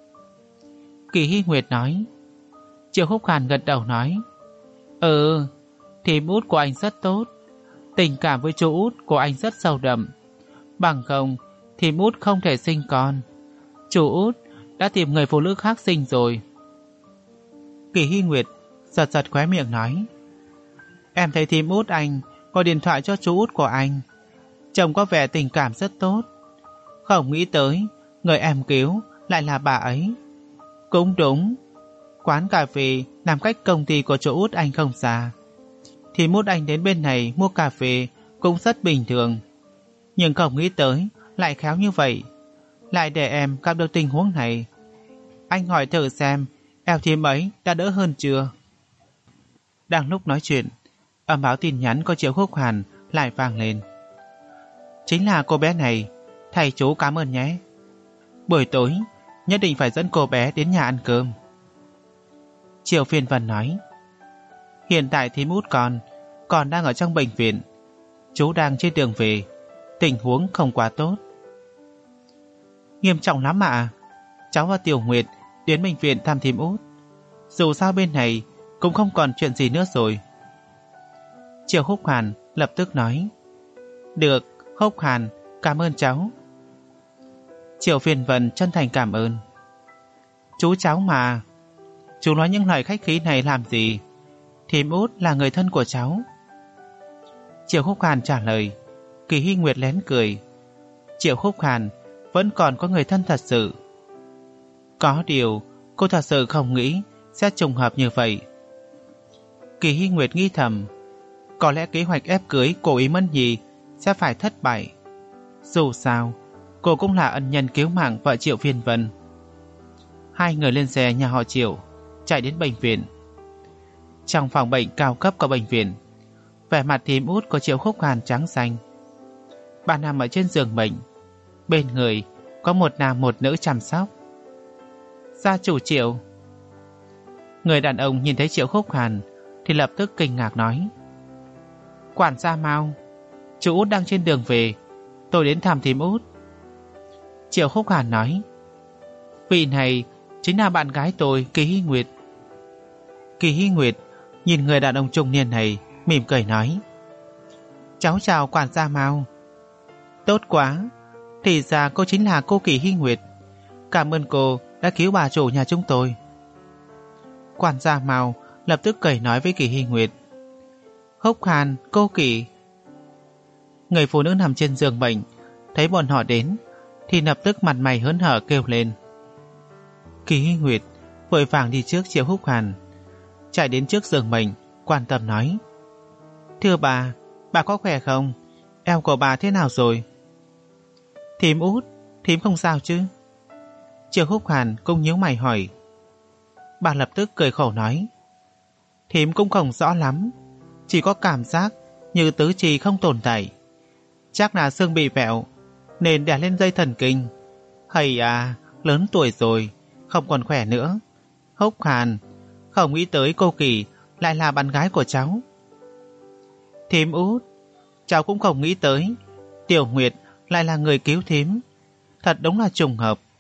Kỳ Hy Nguyệt nói. Triệu Khúc Hàn gật đầu nói: Ừ, thím Út của anh rất tốt. Tình cảm với chú Út của anh rất sâu đậm. Bằng không, thím Út không thể sinh con. Chú Út đã tìm người phụ nữ khác sinh rồi. Kỳ Hy Nguyệt giật giật khóe miệng nói: Em thấy thím Út anh gọi điện thoại cho chú Út của anh, trông có vẻ tình cảm rất tốt. Không nghĩ tới người em cứu lại là bà ấy. Cũng đúng, quán cà phê nằm cách công ty của chú Út anh không xa. Thím Út anh đến bên này mua cà phê cũng rất bình thường. Nhưng không nghĩ tới lại khéo như vậy, lại để em gặp được tình huống này. Anh hỏi thử xem eo thím ấy đã đỡ hơn chưa. Đang lúc nói chuyện, âm báo tin nhắn của Triệu Khúc Hàn lại vang lên. Chính là cô bé này. Thầy chú cảm ơn nhé. Buổi tối nhất định phải dẫn cô bé đến nhà ăn cơm. Triệu Phiên Vân nói: Hiện tại thím Út con còn đang ở trong bệnh viện. Chú đang trên đường về, tình huống không quá tốt. Nghiêm trọng lắm ạ. Cháu và Tiểu Nguyệt đến bệnh viện thăm thím Út. Dù sao bên này cũng không còn chuyện gì nữa rồi. Triệu Khúc Hàn lập tức nói: Được, Khúc Hàn, cảm ơn cháu. Triệu Phiên Vân chân thành cảm ơn. Chú cháu mà. Chú nói những lời khách khí này làm gì? Thím Út là người thân của cháu. Triệu Khúc Hàn trả lời. Kỳ Hy Nguyệt lén cười. Triệu Khúc Hàn vẫn còn có người thân thật sự. Có điều cô thật sự không nghĩ sẽ trùng hợp như vậy. Kỳ Hy Nguyệt nghĩ thầm, có lẽ kế hoạch ép cưới của Ý Mân Nhi sẽ phải thất bại. Dù sao cô cũng là ân nhân cứu mạng vợ Triệu Phiên Vân. Hai người lên xe nhà họ Triệu, chạy đến bệnh viện. Trong phòng bệnh cao cấp của bệnh viện, vẻ mặt thím Út của Triệu Khúc Hàn trắng xanh. Bà nằm ở trên giường bệnh, bên người có một nam một nữ chăm sóc. Gia chủ Triệu. Người đàn ông nhìn thấy Triệu Khúc Hàn thì lập tức kinh ngạc nói: Quản gia Mao, chú Út đang trên đường về, tôi đến thăm thím Út. Triệu Khúc Hàn nói: Vị này chính là bạn gái tôi, Kỳ Hy Nguyệt. Kỳ Hy Nguyệt nhìn người đàn ông trung niên này, mỉm cười nói: Cháu chào quản gia Mao. Tốt quá, thì ra cô chính là cô Kỳ Hy Nguyệt. Cảm ơn cô đã cứu bà chủ nhà chúng tôi. Quản gia Mao lập tức cười nói với Kỳ Hy Nguyệt: Khúc Hàn, cô Kỳ. Người phụ nữ nằm trên giường bệnh thấy bọn họ đến thì lập tức mặt mày hớn hở kêu lên. Kỳ Hy Nguyệt vội vàng đi trước Triệu Khúc Hàn, chạy đến trước giường bệnh, quan tâm nói: Thưa bà, bà có khỏe không? Eo của bà thế nào rồi? Thím Út, thím không sao chứ? Triệu Khúc Hàn cũng nhíu mày hỏi. Bà lập tức cười khổ nói: Thím cũng không rõ lắm, chỉ có cảm giác như tứ chi không tồn tại. Chắc là xương bị vẹo nên đè lên dây thần kinh. Hay à, lớn tuổi rồi, không còn khỏe nữa. Khúc Hàn, không nghĩ tới cô Kỳ lại là bạn gái của cháu. Thím Út, cháu cũng không nghĩ tới Tiểu Nguyệt lại là người cứu thím. Thật đúng là trùng hợp.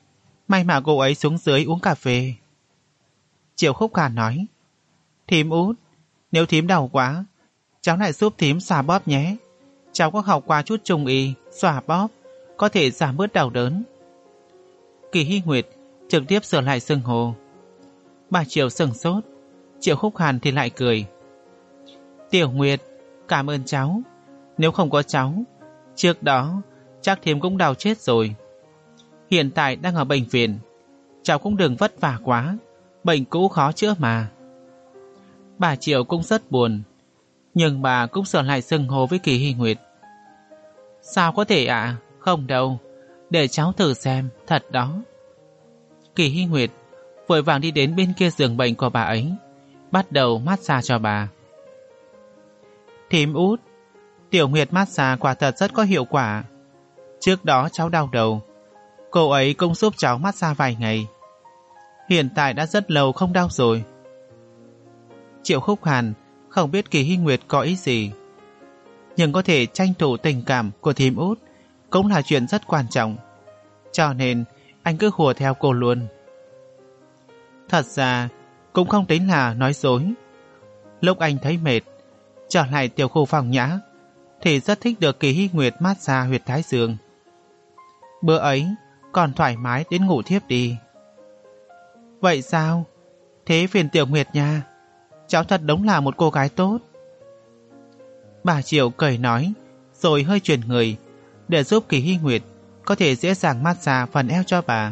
May mà cô ấy xuống dưới uống cà phê. Triệu Khúc Hàn nói, thím Út, nếu thím đau quá, cháu lại giúp thím xoa bóp nhé. Cháu có học qua chút trung y, xoa bóp, có thể giảm bớt đau đớn. Kỳ Hy Nguyệt trực tiếp sửa lại xưng hô. Bà Triệu sừng sốt, Triệu Khúc Hàn thì lại cười. Tiểu Nguyệt, cảm ơn cháu. Nếu không có cháu, trước đó chắc thím cũng đau chết rồi. Hiện tại đang ở bệnh viện, cháu cũng đừng vất vả quá, bệnh cũ khó chữa mà. Bà Triệu cũng rất buồn, nhưng bà cũng sửa lại xưng hô với Kỳ Hy Nguyệt. Sao có thể ạ? À? Không đâu, để cháu thử xem, thật đó. Kỳ Hy Nguyệt vội vàng đi đến bên kia giường bệnh của bà ấy, bắt đầu massage cho bà. Thím Út, Tiểu Nguyệt massage quả thật rất có hiệu quả. Trước đó cháu đau đầu, cô ấy cũng giúp cháu massage vài ngày. Hiện tại đã rất lâu không đau rồi. Triệu Khúc Hàn không biết Kỳ Hy Nguyệt có ý gì, nhưng có thể tranh thủ tình cảm của thím Út cũng là chuyện rất quan trọng, cho nên anh cứ hùa theo cô luôn. Thật ra cũng không tính là nói dối. Lúc anh thấy mệt, trở lại tiểu khu phòng nhã, thì rất thích được Kỳ Hy Nguyệt massage huyệt thái dương. Bữa ấy còn thoải mái đến ngủ thiếp đi. Vậy sao? Thế phiền Tiểu Nguyệt nha, cháu thật đúng là một cô gái tốt. Bà Triệu cười nói, rồi hơi chuyển người để giúp Kỳ Hy Nguyệt có thể dễ dàng massage phần eo cho bà.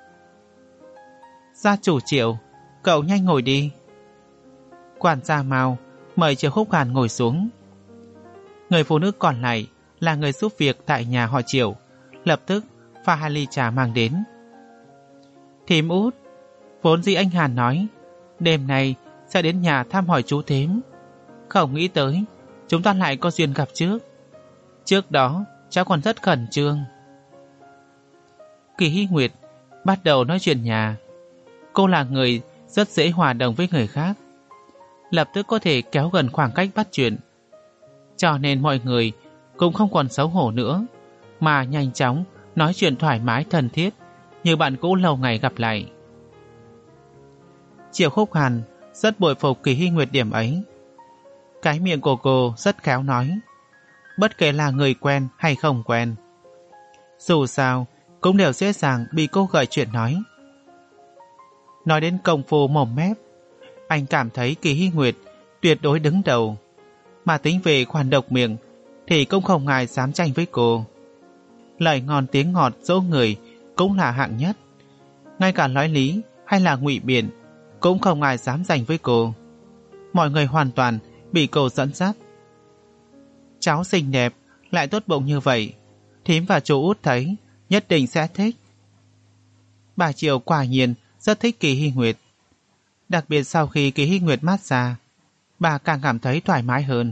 Gia chủ Triệu, cậu nhanh ngồi đi. Quản gia Mao mời Triệu Khúc Hàn ngồi xuống. Người phụ nữ còn lại là người giúp việc tại nhà họ Triệu, lập tức pha hai ly trà mang đến. Thím Út, vốn dĩ anh Hàn nói đêm nay sẽ đến nhà thăm hỏi chú thím, không nghĩ tới chúng ta lại có duyên gặp trước. Trước đó cháu còn rất khẩn trương. Kỳ Hy Nguyệt bắt đầu nói chuyện nhà. Cô là người rất dễ hòa đồng với người khác, lập tức có thể kéo gần khoảng cách bắt chuyện, cho nên mọi người cũng không còn xấu hổ nữa, mà nhanh chóng nói chuyện thoải mái thân thiết như bạn cũ lâu ngày gặp lại. Triệu Khúc Hàn rất bội phục Kỳ Hy Nguyệt điểm ấy. Cái miệng của cô rất khéo nói, bất kể là người quen hay không quen, dù sao cũng đều dễ dàng bị cô gợi chuyện nói. Nói đến công phu mồm mép, anh cảm thấy Kỳ Hy Nguyệt tuyệt đối đứng đầu, mà tính về khoản độc miệng thì cũng không ai dám tranh với cô. Lời ngon tiếng ngọt dỗ người cũng là hạng nhất, ngay cả nói lý hay là ngụy biện cũng không ai dám giành với cô. Mọi người hoàn toàn bị cô dẫn dắt. Cháu xinh đẹp lại tốt bụng như vậy, thím và chú Út thấy nhất định sẽ thích. Bà Triệu quả nhiên rất thích Kỳ Hy Nguyệt, đặc biệt sau khi Kỳ Hy Nguyệt massage, bà càng cảm thấy thoải mái hơn.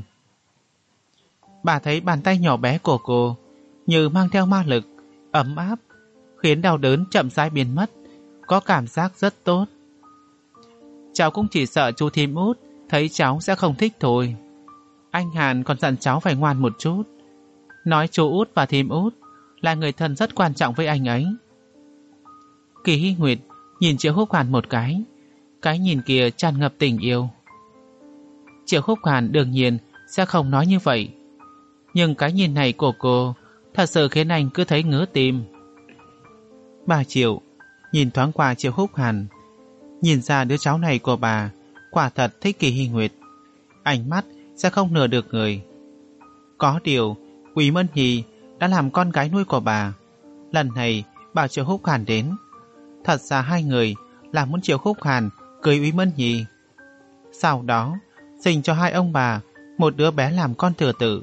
Bà thấy bàn tay nhỏ bé của cô như mang theo ma lực, ấm áp, khiến đau đớn chậm rãi biến mất, có cảm giác rất tốt. Cháu cũng chỉ sợ chú thím Út thấy cháu sẽ không thích thôi. Anh Hàn còn dặn cháu phải ngoan một chút, nói chú Út và thím Út là người thân rất quan trọng với anh ấy. Kỳ Hy Nguyệt nhìn Triệu Khúc Hàn một cái, cái nhìn kia tràn ngập tình yêu. Triệu Khúc Hàn đương nhiên sẽ không nói như vậy, nhưng cái nhìn này của cô thật sự khiến anh cứ thấy ngứa tim. Bà Triệu nhìn thoáng qua Triệu Khúc Hàn, nhìn ra đứa cháu này của bà quả thật thích Kỳ Hy Nguyệt, ánh mắt sẽ không lừa được người. Có điều Quý Mân Nhi đã làm con gái nuôi của bà, lần này bảo Triệu Khúc Hàn đến, thật ra hai người là muốn Triệu Khúc Hàn cưới Quý Mân Nhi, sau đó sinh cho hai ông bà một đứa bé làm con thừa tự.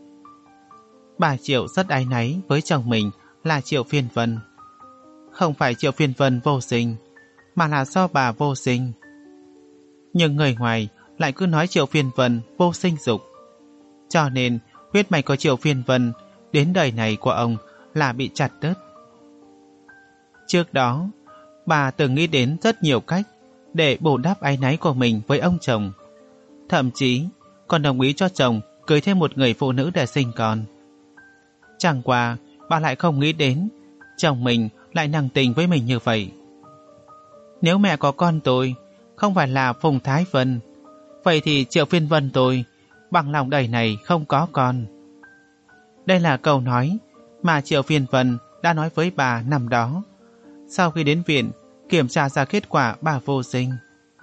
Bà Triệu rất áy náy với chồng mình là Triệu Phiên Vân. Không phải Triệu Phiên Vân vô sinh, mà là do bà vô sinh. Nhưng người ngoài lại cứ nói Triệu Phiên Vân vô sinh dục, cho nên huyết mạch của Triệu Phiên Vân đến đời này của ông là bị chặt đứt. Trước đó, bà từng nghĩ đến rất nhiều cách để bù đắp áy náy của mình với ông chồng, thậm chí còn đồng ý cho chồng cưới thêm một người phụ nữ để sinh con. Chẳng qua bà lại không nghĩ đến chồng mình lại nặng tình với mình như vậy. Nếu mẹ có con tôi không phải là Phùng Thái Vân, vậy thì Triệu Phiên Vân tôi bằng lòng đời này không có con. Đây là câu nói mà Triệu Phiên Vân đã nói với bà năm đó, sau khi đến viện kiểm tra ra kết quả bà vô sinh.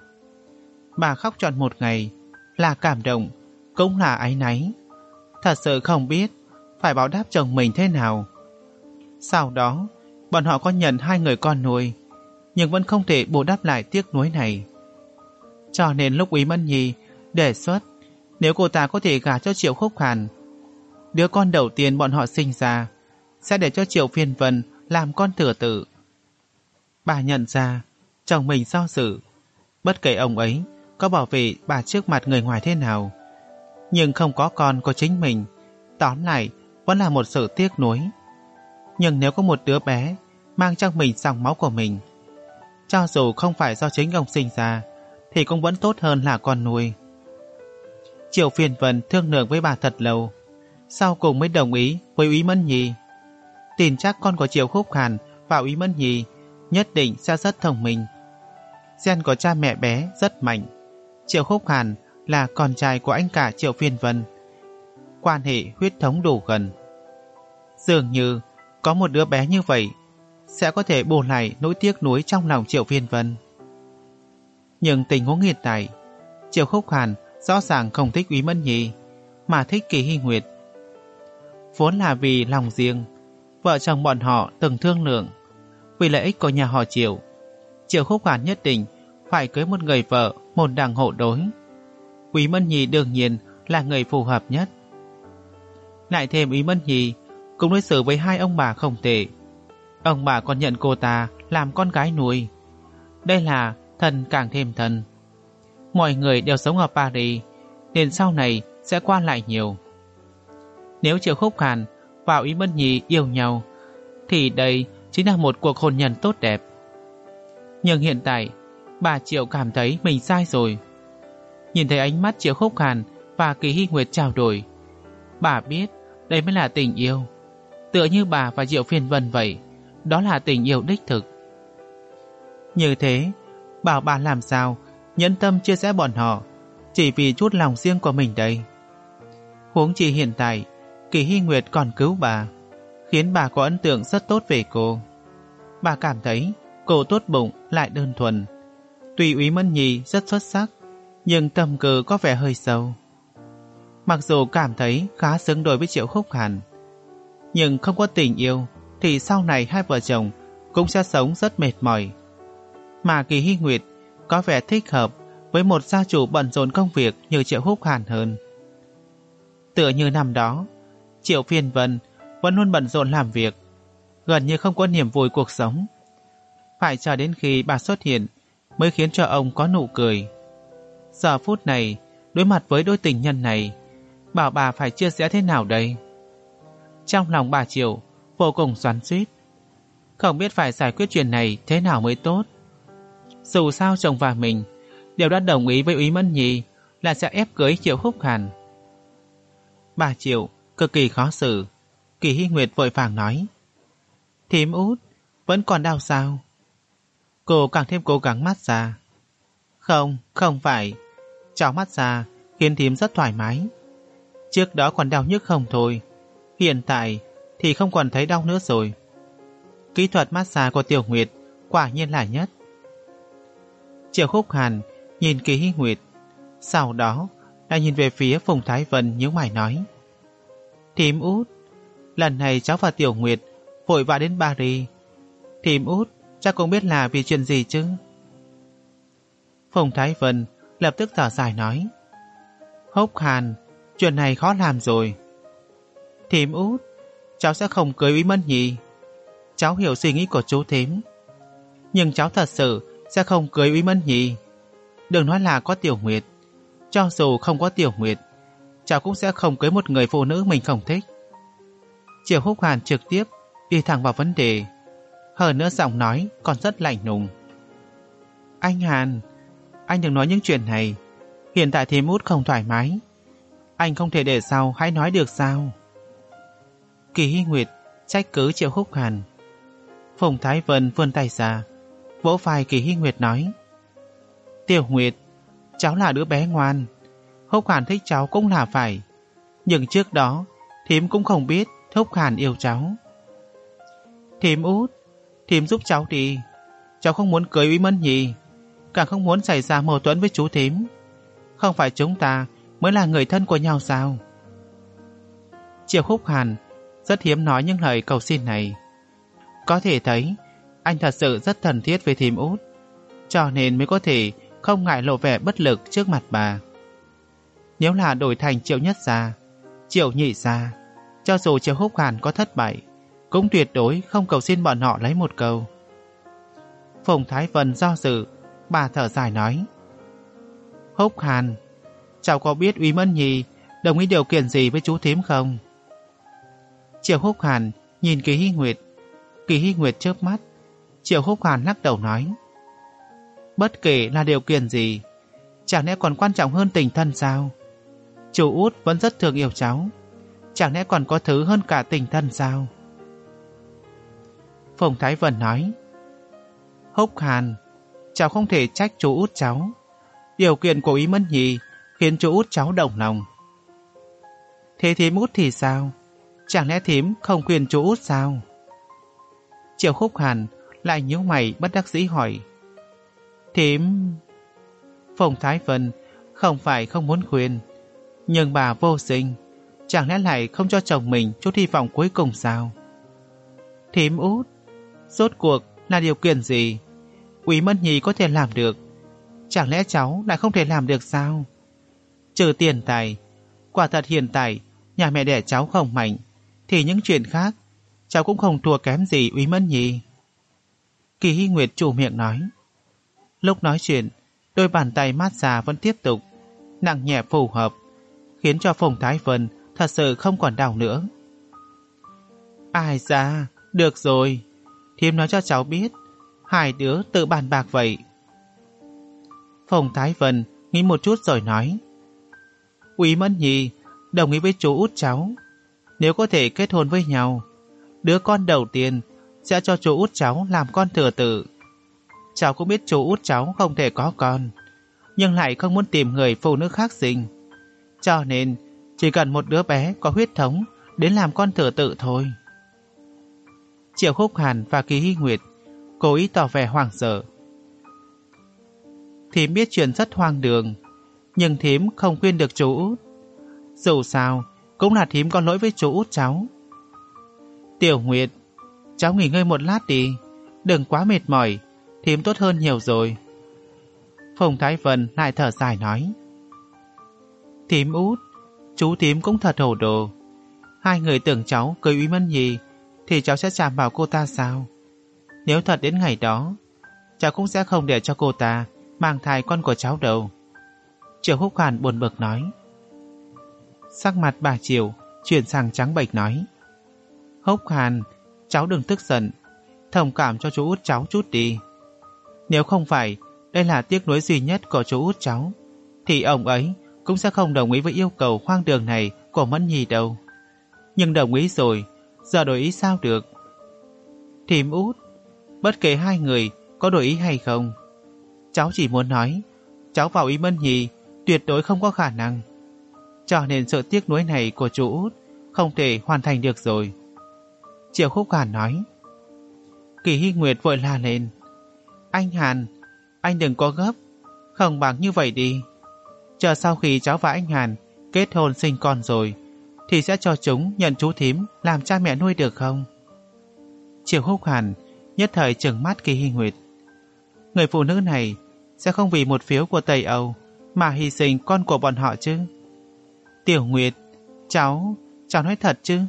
Bà khóc trọn một ngày, là cảm động, cũng là áy náy. Thật sự không biết phải báo đáp chồng mình thế nào. Sau đó, bọn họ có nhận hai người con nuôi, nhưng vẫn không thể bù đắp lại tiếc nuối này. Cho nên lúc Úy Mẫn Nhi đề xuất nếu cô ta có thể gả cho Triệu Khúc Hàn, đứa con đầu tiên bọn họ sinh ra sẽ để cho Triệu Phiên Vân làm con thừa tự. Bà nhận ra chồng mình do dự, bất kể ông ấy có bảo vệ bà trước mặt người ngoài thế nào, nhưng không có con của chính mình, tóm lại vẫn là một sự tiếc nuối. Nhưng nếu có một đứa bé mang trong mình dòng máu của mình, cho dù không phải do chính ông sinh ra, thì cũng vẫn tốt hơn là con nuôi. Triệu Phiên Vân thương lượng với bà thật lâu, sau cùng mới đồng ý với Úy Mẫn Nhi. Tin chắc con của Triệu Khúc Hàn và Úy Mẫn Nhi nhất định sẽ rất thông minh. Gen của cha mẹ bé rất mạnh. Triệu Khúc Hàn là con trai của anh cả Triệu Phiên Vân, quan hệ huyết thống đủ gần. Dường như có một đứa bé như vậy sẽ có thể bù lại nỗi tiếc nuối trong lòng Triệu Phiên Vân. Nhưng tình huống hiện tại, Triệu Khúc Hàn rõ ràng không thích Úy Mẫn Nhi, mà thích Kỳ Hy Nguyệt. Vốn là vì lòng riêng, vợ chồng bọn họ từng thương lượng, vì lợi ích của nhà họ Triệu, Triệu Khúc Hàn nhất định phải cưới một người vợ môn đăng hộ đối. Úy Mẫn Nhi đương nhiên là người phù hợp nhất. Lại thêm Úy Mẫn Nhi cũng đối xử với hai ông bà không tệ. Ông bà còn nhận cô ta làm con gái nuôi. Đây là thân càng thêm thân. Mọi người đều sống ở Paris, nên sau này sẽ qua lại nhiều. Nếu Triệu Khúc Hàn và Úy Mẫn Nhi yêu nhau, thì đây chính là một cuộc hôn nhân tốt đẹp. Nhưng hiện tại, bà Triệu cảm thấy mình sai rồi. Nhìn thấy ánh mắt Triệu Khúc Hàn và Kỳ Hy Nguyệt trao đổi, bà biết đây mới là tình yêu. Tựa như bà và Triệu Phiên Vân vậy, đó là tình yêu đích thực. Như thế, bảo bà làm sao nhẫn tâm chia sẻ bọn họ chỉ vì chút lòng riêng của mình đây. Huống chi hiện tại Kỳ Hy Nguyệt còn cứu bà, khiến bà có ấn tượng rất tốt về cô. Bà cảm thấy cô tốt bụng lại đơn thuần. Tuy Úy Mẫn Nhi rất xuất sắc, nhưng tâm cơ có vẻ hơi sâu. Mặc dù cảm thấy khá xứng đôi với Triệu Khúc Hàn, nhưng không có tình yêu thì sau này hai vợ chồng cũng sẽ sống rất mệt mỏi. Mà Kỳ Hy Nguyệt có vẻ thích hợp với một gia chủ bận rộn công việc như Triệu Khúc Hàn hơn. Tựa như năm đó, Triệu Phiên Vân vẫn luôn bận rộn làm việc, gần như không có niềm vui cuộc sống. Phải chờ đến khi bà xuất hiện mới khiến cho ông có nụ cười. Giờ phút này, đối mặt với đôi tình nhân này, bảo bà phải chia sẻ thế nào đây? Trong lòng bà Triệu vô cùng xoắn xuýt, không biết phải giải quyết chuyện này thế nào mới tốt. Dù sao chồng và mình đều đã đồng ý với Úy Mẫn Nhi là sẽ ép cưới Triệu Khúc Hàn. Bà Triệu cực kỳ khó xử. Kỳ Hy Nguyệt vội vàng nói: "Thím út, vẫn còn đau sao?" Cô càng thêm cố gắng mát xa. Không, không phải. Cháu mát xa khiến thím rất thoải mái. Trước đó còn đau nhức không thôi, hiện tại thì không còn thấy đau nữa rồi. Kỹ thuật mát xa của Tiểu Nguyệt quả nhiên là nhất. Triệu Khúc Hàn nhìn Kỳ Hy Nguyệt, sau đó lại nhìn về phía Phùng Thái Vân, nhíu mày nói: "Thím út, lần này cháu và Tiểu Nguyệt vội vã đến Paris, thím út chắc cũng biết là vì chuyện gì chứ?" Phùng Thái Vân lập tức thở dài nói: "Húc Hàn, chuyện này khó làm rồi. Thím út, cháu sẽ không cưới Úy Mẫn Nhi. Cháu hiểu suy nghĩ của chú thím, nhưng cháu thật sự sẽ không cưới Úy Mẫn Nhi. Đừng nói là có Tiểu Nguyệt, cho dù không có Tiểu Nguyệt, cháu cũng sẽ không cưới một người phụ nữ mình không thích." Triệu Húc Hàn trực tiếp đi thẳng vào vấn đề, hơn nữa giọng nói còn rất lạnh lùng: "Anh Hàn, anh đừng nói những chuyện này. Hiện tại thím út không thoải mái, anh không thể để sau hãy nói được sao?" Kỳ Hy Nguyệt trách cứ Triệu Húc Hàn: Phùng Thái Vân vươn tay ra, vỗ vai Kỳ Hy Nguyệt nói: Tiểu Nguyệt, cháu là đứa bé ngoan, Húc Hàn thích cháu cũng là phải. Nhưng trước đó thím cũng không biết Húc Hàn yêu cháu. Thím út, thím giúp cháu đi. Cháu không muốn cưới Úy Mẫn Nhi, càng không muốn xảy ra mâu thuẫn với chú thím. Không phải chúng ta mới là người thân của nhau sao? Triệu Húc Hàn rất hiếm nói những lời cầu xin này. Có thể thấy anh thật sự rất thân thiết với thím út, cho nên mới có thể không ngại lộ vẻ bất lực trước mặt bà. Nếu là đổi thành Triệu Nhất Gia, Triệu Nhị Gia, cho dù Triệu Húc Hàn có thất bại, cũng tuyệt đối không cầu xin bọn họ lấy một câu. Phùng Thái Vân do dự, bà thở dài nói: Húc Hàn, cháu có biết Úy Mẫn Nhi đồng ý điều kiện gì với chú thím không? Triệu Húc Hàn nhìn Kỳ Hy Nguyệt. Kỳ Hy Nguyệt chớp mắt. Triệu Húc Hàn lắc đầu nói: Bất kể là điều kiện gì, chẳng lẽ còn quan trọng hơn tình thân sao? Chú út vẫn rất thương yêu cháu, chẳng lẽ còn có thứ hơn cả tình thân sao? Phùng Thái Vân nói: Húc Hàn, cháu không thể trách chú út cháu. Điều kiện của Úy Mẫn Nhi khiến chú út cháu đồng lòng. Thế thím út thì sao? Chẳng lẽ thím không khuyên chú út sao? Triệu Húc Hàn lại nhíu mày bất đắc dĩ hỏi: Thím... Phùng Thái Vân không phải không muốn khuyên, nhưng bà vô sinh, chẳng lẽ lại không cho chồng mình chút hy vọng cuối cùng sao? Thím út, rốt cuộc là điều kiện gì Úy Mẫn Nhi có thể làm được, chẳng lẽ cháu lại không thể làm được sao? Trừ tiền tài, quả thật hiện tại nhà mẹ đẻ cháu không mạnh, thì những chuyện khác cháu cũng không thua kém gì Úy Mẫn Nhi. Kỳ Hy Nguyệt chủ miệng nói. Lúc nói chuyện, đôi bàn tay mát xa vẫn tiếp tục, nặng nhẹ phù hợp, khiến cho Phùng Thái Vân thật sự không còn đau nữa. Ai da, được rồi, thím nói cho cháu biết, hai đứa tự bàn bạc vậy. Phùng Thái Vân nghĩ một chút rồi nói: Úy Mẫn Nhi đồng ý với chú út cháu, nếu có thể kết hôn với nhau, đứa con đầu tiên sẽ cho chú út cháu làm con thừa tự. Cháu cũng biết chú út cháu không thể có con, nhưng lại không muốn tìm người phụ nữ khác sinh, cho nên chỉ cần một đứa bé có huyết thống đến làm con thừa tự thôi. Triệu Húc Hàn và Kỳ Hy Nguyệt cố ý tỏ vẻ hoảng sợ. Thím biết chuyện rất hoang đường, nhưng thím không khuyên được chú út. Dù sao cũng là thím có lỗi với chú út cháu. Tiểu Nguyệt, cháu nghỉ ngơi một lát đi, đừng quá mệt mỏi, thím tốt hơn nhiều rồi. Phùng Thái Vân lại thở dài nói: Thím út, chú thím cũng thật hồ đồ. Hai người tưởng cháu cưới Úy Mẫn Nhi thì cháu sẽ chạm vào cô ta sao? Nếu thật đến ngày đó, cháu cũng sẽ không để cho cô ta mang thai con của cháu đâu. Triệu Húc Hàn buồn bực nói. Sắc mặt bà Triệu chuyển sang trắng bệch nói: Húc Hàn, cháu đừng tức giận, thông cảm cho chú út cháu chút đi. Nếu không phải đây là tiếc nuối duy nhất của chú út cháu, thì ông ấy cũng sẽ không đồng ý với yêu cầu hoang đường này của Mẫn Nhi đâu. Nhưng đồng ý rồi, giờ đổi ý sao được? Thím út, bất kể hai người có đổi ý hay không, cháu chỉ muốn nói, cháu vào Úy Mẫn Nhi tuyệt đối không có khả năng. Cho nên sự tiếc nuối này của chú út không thể hoàn thành được rồi. Triệu Húc Hàn nói. Kỳ Hy Nguyệt vội la lên: Anh Hàn, anh đừng có gấp, không bằng như vậy đi. Chờ sau khi cháu và anh Hàn kết hôn sinh con rồi, thì sẽ cho chúng nhận chú thím làm cha mẹ nuôi được không? Triệu Húc Hàn nhất thời trừng mắt Kỳ Hy Nguyệt. Người phụ nữ này sẽ không vì một phiếu của Tây Âu mà hy sinh con của bọn họ chứ? Tiểu Nguyệt, cháu, cháu nói thật chứ?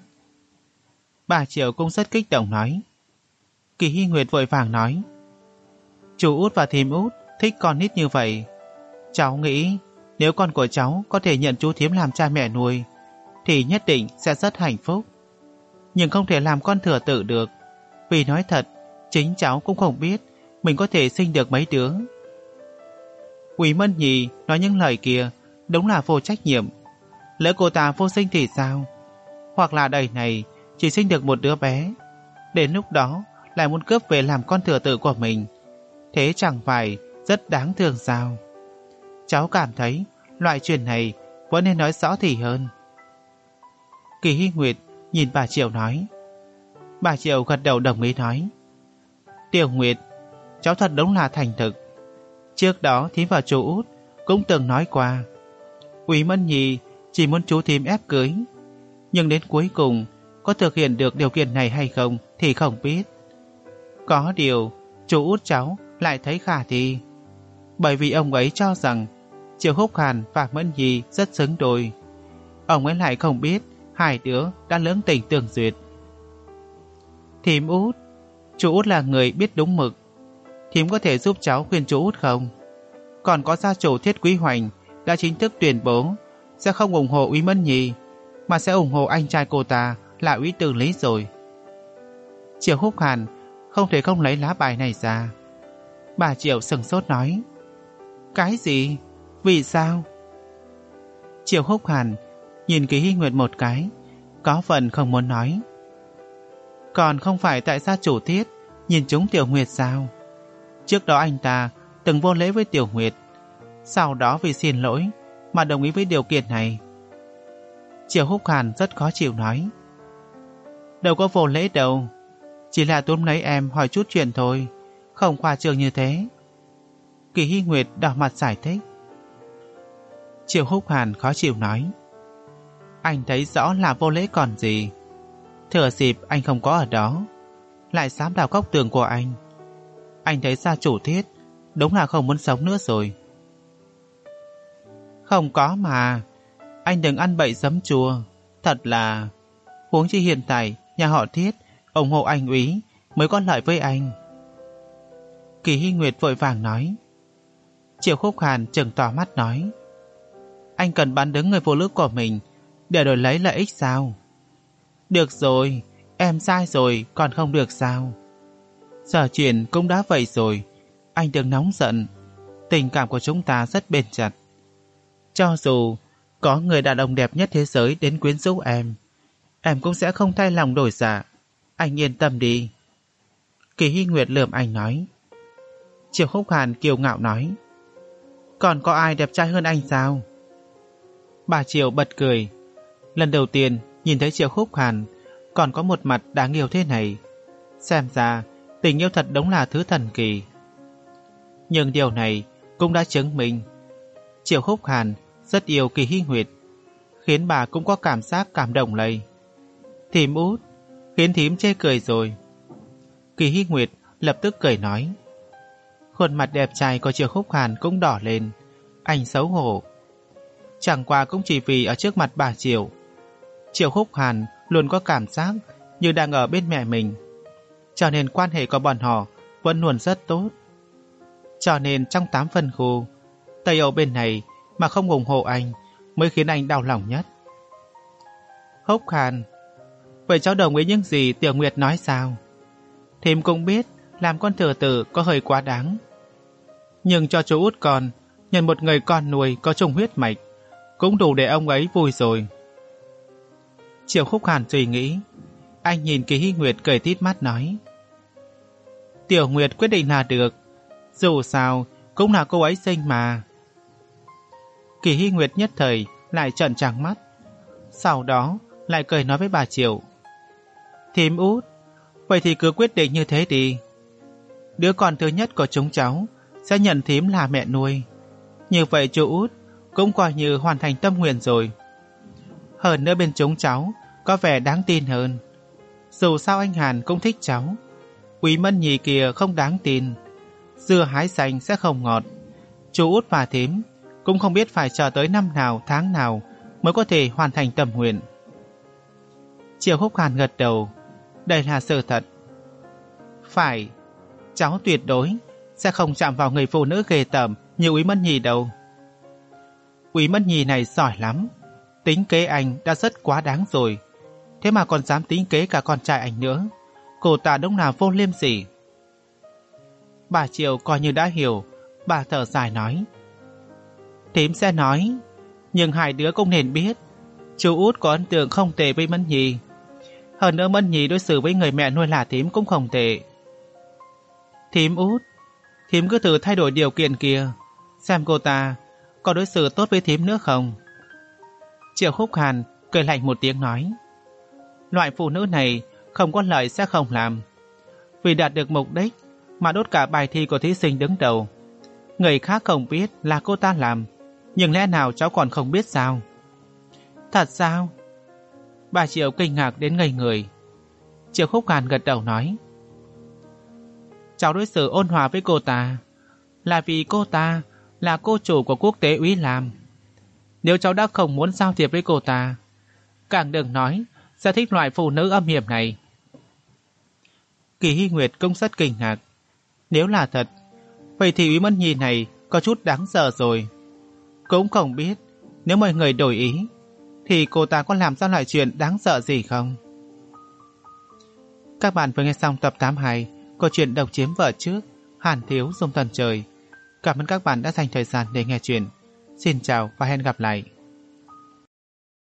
Bà Triệu cũng rất kích động nói. Kỳ Hy Nguyệt vội vàng nói: Chú út và thím út thích con nít như vậy. Cháu nghĩ nếu con của cháu có thể nhận chú thím làm cha mẹ nuôi thì nhất định sẽ rất hạnh phúc. Nhưng không thể làm con thừa tự được, vì nói thật, chính cháu cũng không biết mình có thể sinh được mấy đứa. Úy Mẫn Nhi nói những lời kia đúng là vô trách nhiệm. Lỡ cô ta vô sinh thì sao? Hoặc là đời này chỉ sinh được một đứa bé, đến lúc đó lại muốn cướp về làm con thừa tự của mình. Thế chẳng phải rất đáng thương sao? Cháu cảm thấy loại chuyện này vẫn nên nói rõ thì hơn. Kỳ Hy Nguyệt nhìn bà Triệu nói. Bà Triệu gật đầu đồng ý nói. Tiểu Nguyệt, cháu thật đúng là thành thực. Trước đó thím và chú Út cũng từng nói qua, Úy Mẫn Nhi chỉ muốn chú thím ép cưới, nhưng đến cuối cùng có thực hiện được điều kiện này hay không thì không biết. Có điều chú Út cháu lại thấy khả thi, bởi vì ông ấy cho rằng Triệu Húc Hàn và Mẫn Nhi rất xứng đôi. Ông ấy lại không biết hai đứa đã lưỡng tình tương duyệt. Thím Út, chú Út là người biết đúng mực, thím có thể giúp cháu khuyên chú Út không? Còn có gia chủ Thiết Quý Hoành đã chính thức tuyên bố sẽ không ủng hộ Úy Mẫn Nhi, mà sẽ ủng hộ anh trai cô ta là Úy Từ Lý rồi. Triệu Húc Hàn không thể không lấy lá bài này ra. Bà Triệu sừng sốt nói. Cái gì? Vì sao? Triệu Húc Hàn nhìn Kỳ Hy Nguyệt một cái, có phần không muốn nói. Còn không phải tại gia chủ Thiết nhìn chúng Tiểu Nguyệt sao? Trước đó anh ta từng vô lễ với Tiểu Nguyệt, sau đó vì xin lỗi mà đồng ý với điều kiện này. Triệu Húc Hàn rất khó chịu nói. Đâu có vô lễ đâu, chỉ là túm lấy em hỏi chút chuyện thôi, không khoa trương như thế. Kỳ Hy Nguyệt đỏ mặt giải thích. Triệu Húc Hàn khó chịu nói. Anh thấy rõ là vô lễ còn gì. Thừa dịp anh không có ở đó, lại dám đào góc tường của anh. Anh thấy gia chủ Thiết đúng là không muốn sống nữa rồi. Không có mà, anh đừng ăn bậy giấm chua. Thật là, huống chi hiện tại nhà họ Thiết ủng hộ anh Úy mới có lợi với anh. Kỳ Hy Nguyệt vội vàng nói. Triệu Húc Hàn trừng to mắt nói. Anh cần bán đứng người phụ nữ của mình để đổi lấy lợi ích sao? Được rồi, em sai rồi còn không được sao? Giờ chuyện cũng đã vậy rồi, anh đừng nóng giận. Tình cảm của chúng ta rất bền chặt. Cho dù có người đàn ông đẹp nhất thế giới đến quyến rũ em, em cũng sẽ không thay lòng đổi dạ. Anh yên tâm đi. Kỳ Hy Nguyệt lườm anh nói. Triệu Húc Hàn kiêu ngạo nói. Còn có ai đẹp trai hơn anh sao? Bà Triệu bật cười. Lần đầu tiên nhìn thấy Triệu Húc Hàn còn có một mặt đáng yêu thế này. Xem ra tình yêu thật đúng là thứ thần kỳ. Nhưng điều này cũng đã chứng minh Triệu Húc Hàn rất yêu Kỳ Hy Nguyệt, khiến bà cũng có cảm giác cảm động lây. Thím Út, khiến thím chê cười rồi. Kỳ Hy Nguyệt lập tức cười nói. Khuôn mặt đẹp trai của Triệu Húc Hàn cũng đỏ lên. Anh xấu hổ. Chẳng qua cũng chỉ vì ở trước mặt bà Triệu, Triệu Húc Hàn luôn có cảm giác như đang ở bên mẹ mình, cho nên quan hệ của bọn họ vẫn luôn rất tốt. Cho nên trong tám phân khu, Tây Âu bên này mà không ủng hộ anh mới khiến anh đau lòng nhất. Húc Hàn, vậy cháu đồng ý những gì Tiểu Nguyệt nói sao? Thím cũng biết làm con thừa tử có hơi quá đáng, nhưng cho chú út con nhận một người con nuôi có chung huyết mạch cũng đủ để ông ấy vui rồi. Triệu Húc Hàn suy nghĩ. Anh nhìn Kỳ Hy Nguyệt cười tít mắt nói. Tiểu Nguyệt quyết định là được, dù sao cũng là cô ấy sinh mà. Kỳ Hy Nguyệt nhất thời lại trợn trắng mắt, sau đó lại cười nói với bà Triệu. Thím Út, vậy thì cứ quyết định như thế đi. Đứa con thứ nhất của chúng cháu sẽ nhận thím là mẹ nuôi. Như vậy chú Út cũng coi như hoàn thành tâm nguyện rồi. Hơn nữa bên chúng cháu có vẻ đáng tin hơn. Dù sao anh Hàn cũng thích cháu. Úy Mẫn Nhi kia không đáng tin. Dưa hái xanh sẽ không ngọt. Chú Út và thím cũng không biết phải chờ tới năm nào tháng nào mới có thể hoàn thành tâm nguyện. Triệu Húc Hàn gật đầu. Đây là sự thật. Phải, cháu tuyệt đối sẽ không chạm vào người phụ nữ ghê tởm như Úy Mẫn Nhi đâu. Úy Mẫn Nhi này giỏi lắm. Tính kế anh đã rất quá đáng rồi, thế mà còn dám tính kế cả con trai anh nữa. Cô ta đúng là vô liêm sỉ. Bà Triệu coi như đã hiểu. Bà thở dài nói. Thím sẽ nói, nhưng hai đứa cũng nên biết chú Út có ấn tượng không tệ với Mẫn Nhi. Hơn nữa Mẫn Nhi đối xử với người mẹ nuôi là thím cũng không tệ. Thím út, thím cứ thử thay đổi điều kiện kia, xem cô ta có đối xử tốt với thím nữa không. Triệu Khúc Hàn cười lạnh một tiếng nói, loại phụ nữ này không có lợi sẽ không làm. Vì đạt được mục đích mà đốt cả bài thi của thí sinh đứng đầu. Người khác không biết là cô ta làm, nhưng lẽ nào cháu còn không biết sao? Thật sao? Bà Triệu kinh ngạc đến ngây người. Triệu Khúc Hàn gật đầu nói, cháu đối xử ôn hòa với cô ta là vì cô ta là cô chủ của quốc tế Úy Lam. Nếu cháu đã không muốn giao thiệp với cô ta, càng đừng nói sẽ thích loại phụ nữ âm hiểm này. Kỳ Hy Nguyệt cũng rất kinh ngạc. Nếu là thật, vậy thì Úy Mẫn Nhi này có chút đáng sợ rồi. Cũng không biết nếu mọi người đổi ý thì cô ta có làm ra loại chuyện đáng sợ gì không? Các bạn vừa nghe xong tập tám mươi hai của truyện Độc Chiếm Vợ Trước, Hàn Thiếu Dung Thần Trời. Cảm ơn các bạn đã dành thời gian để nghe chuyện. Xin chào và hẹn gặp lại.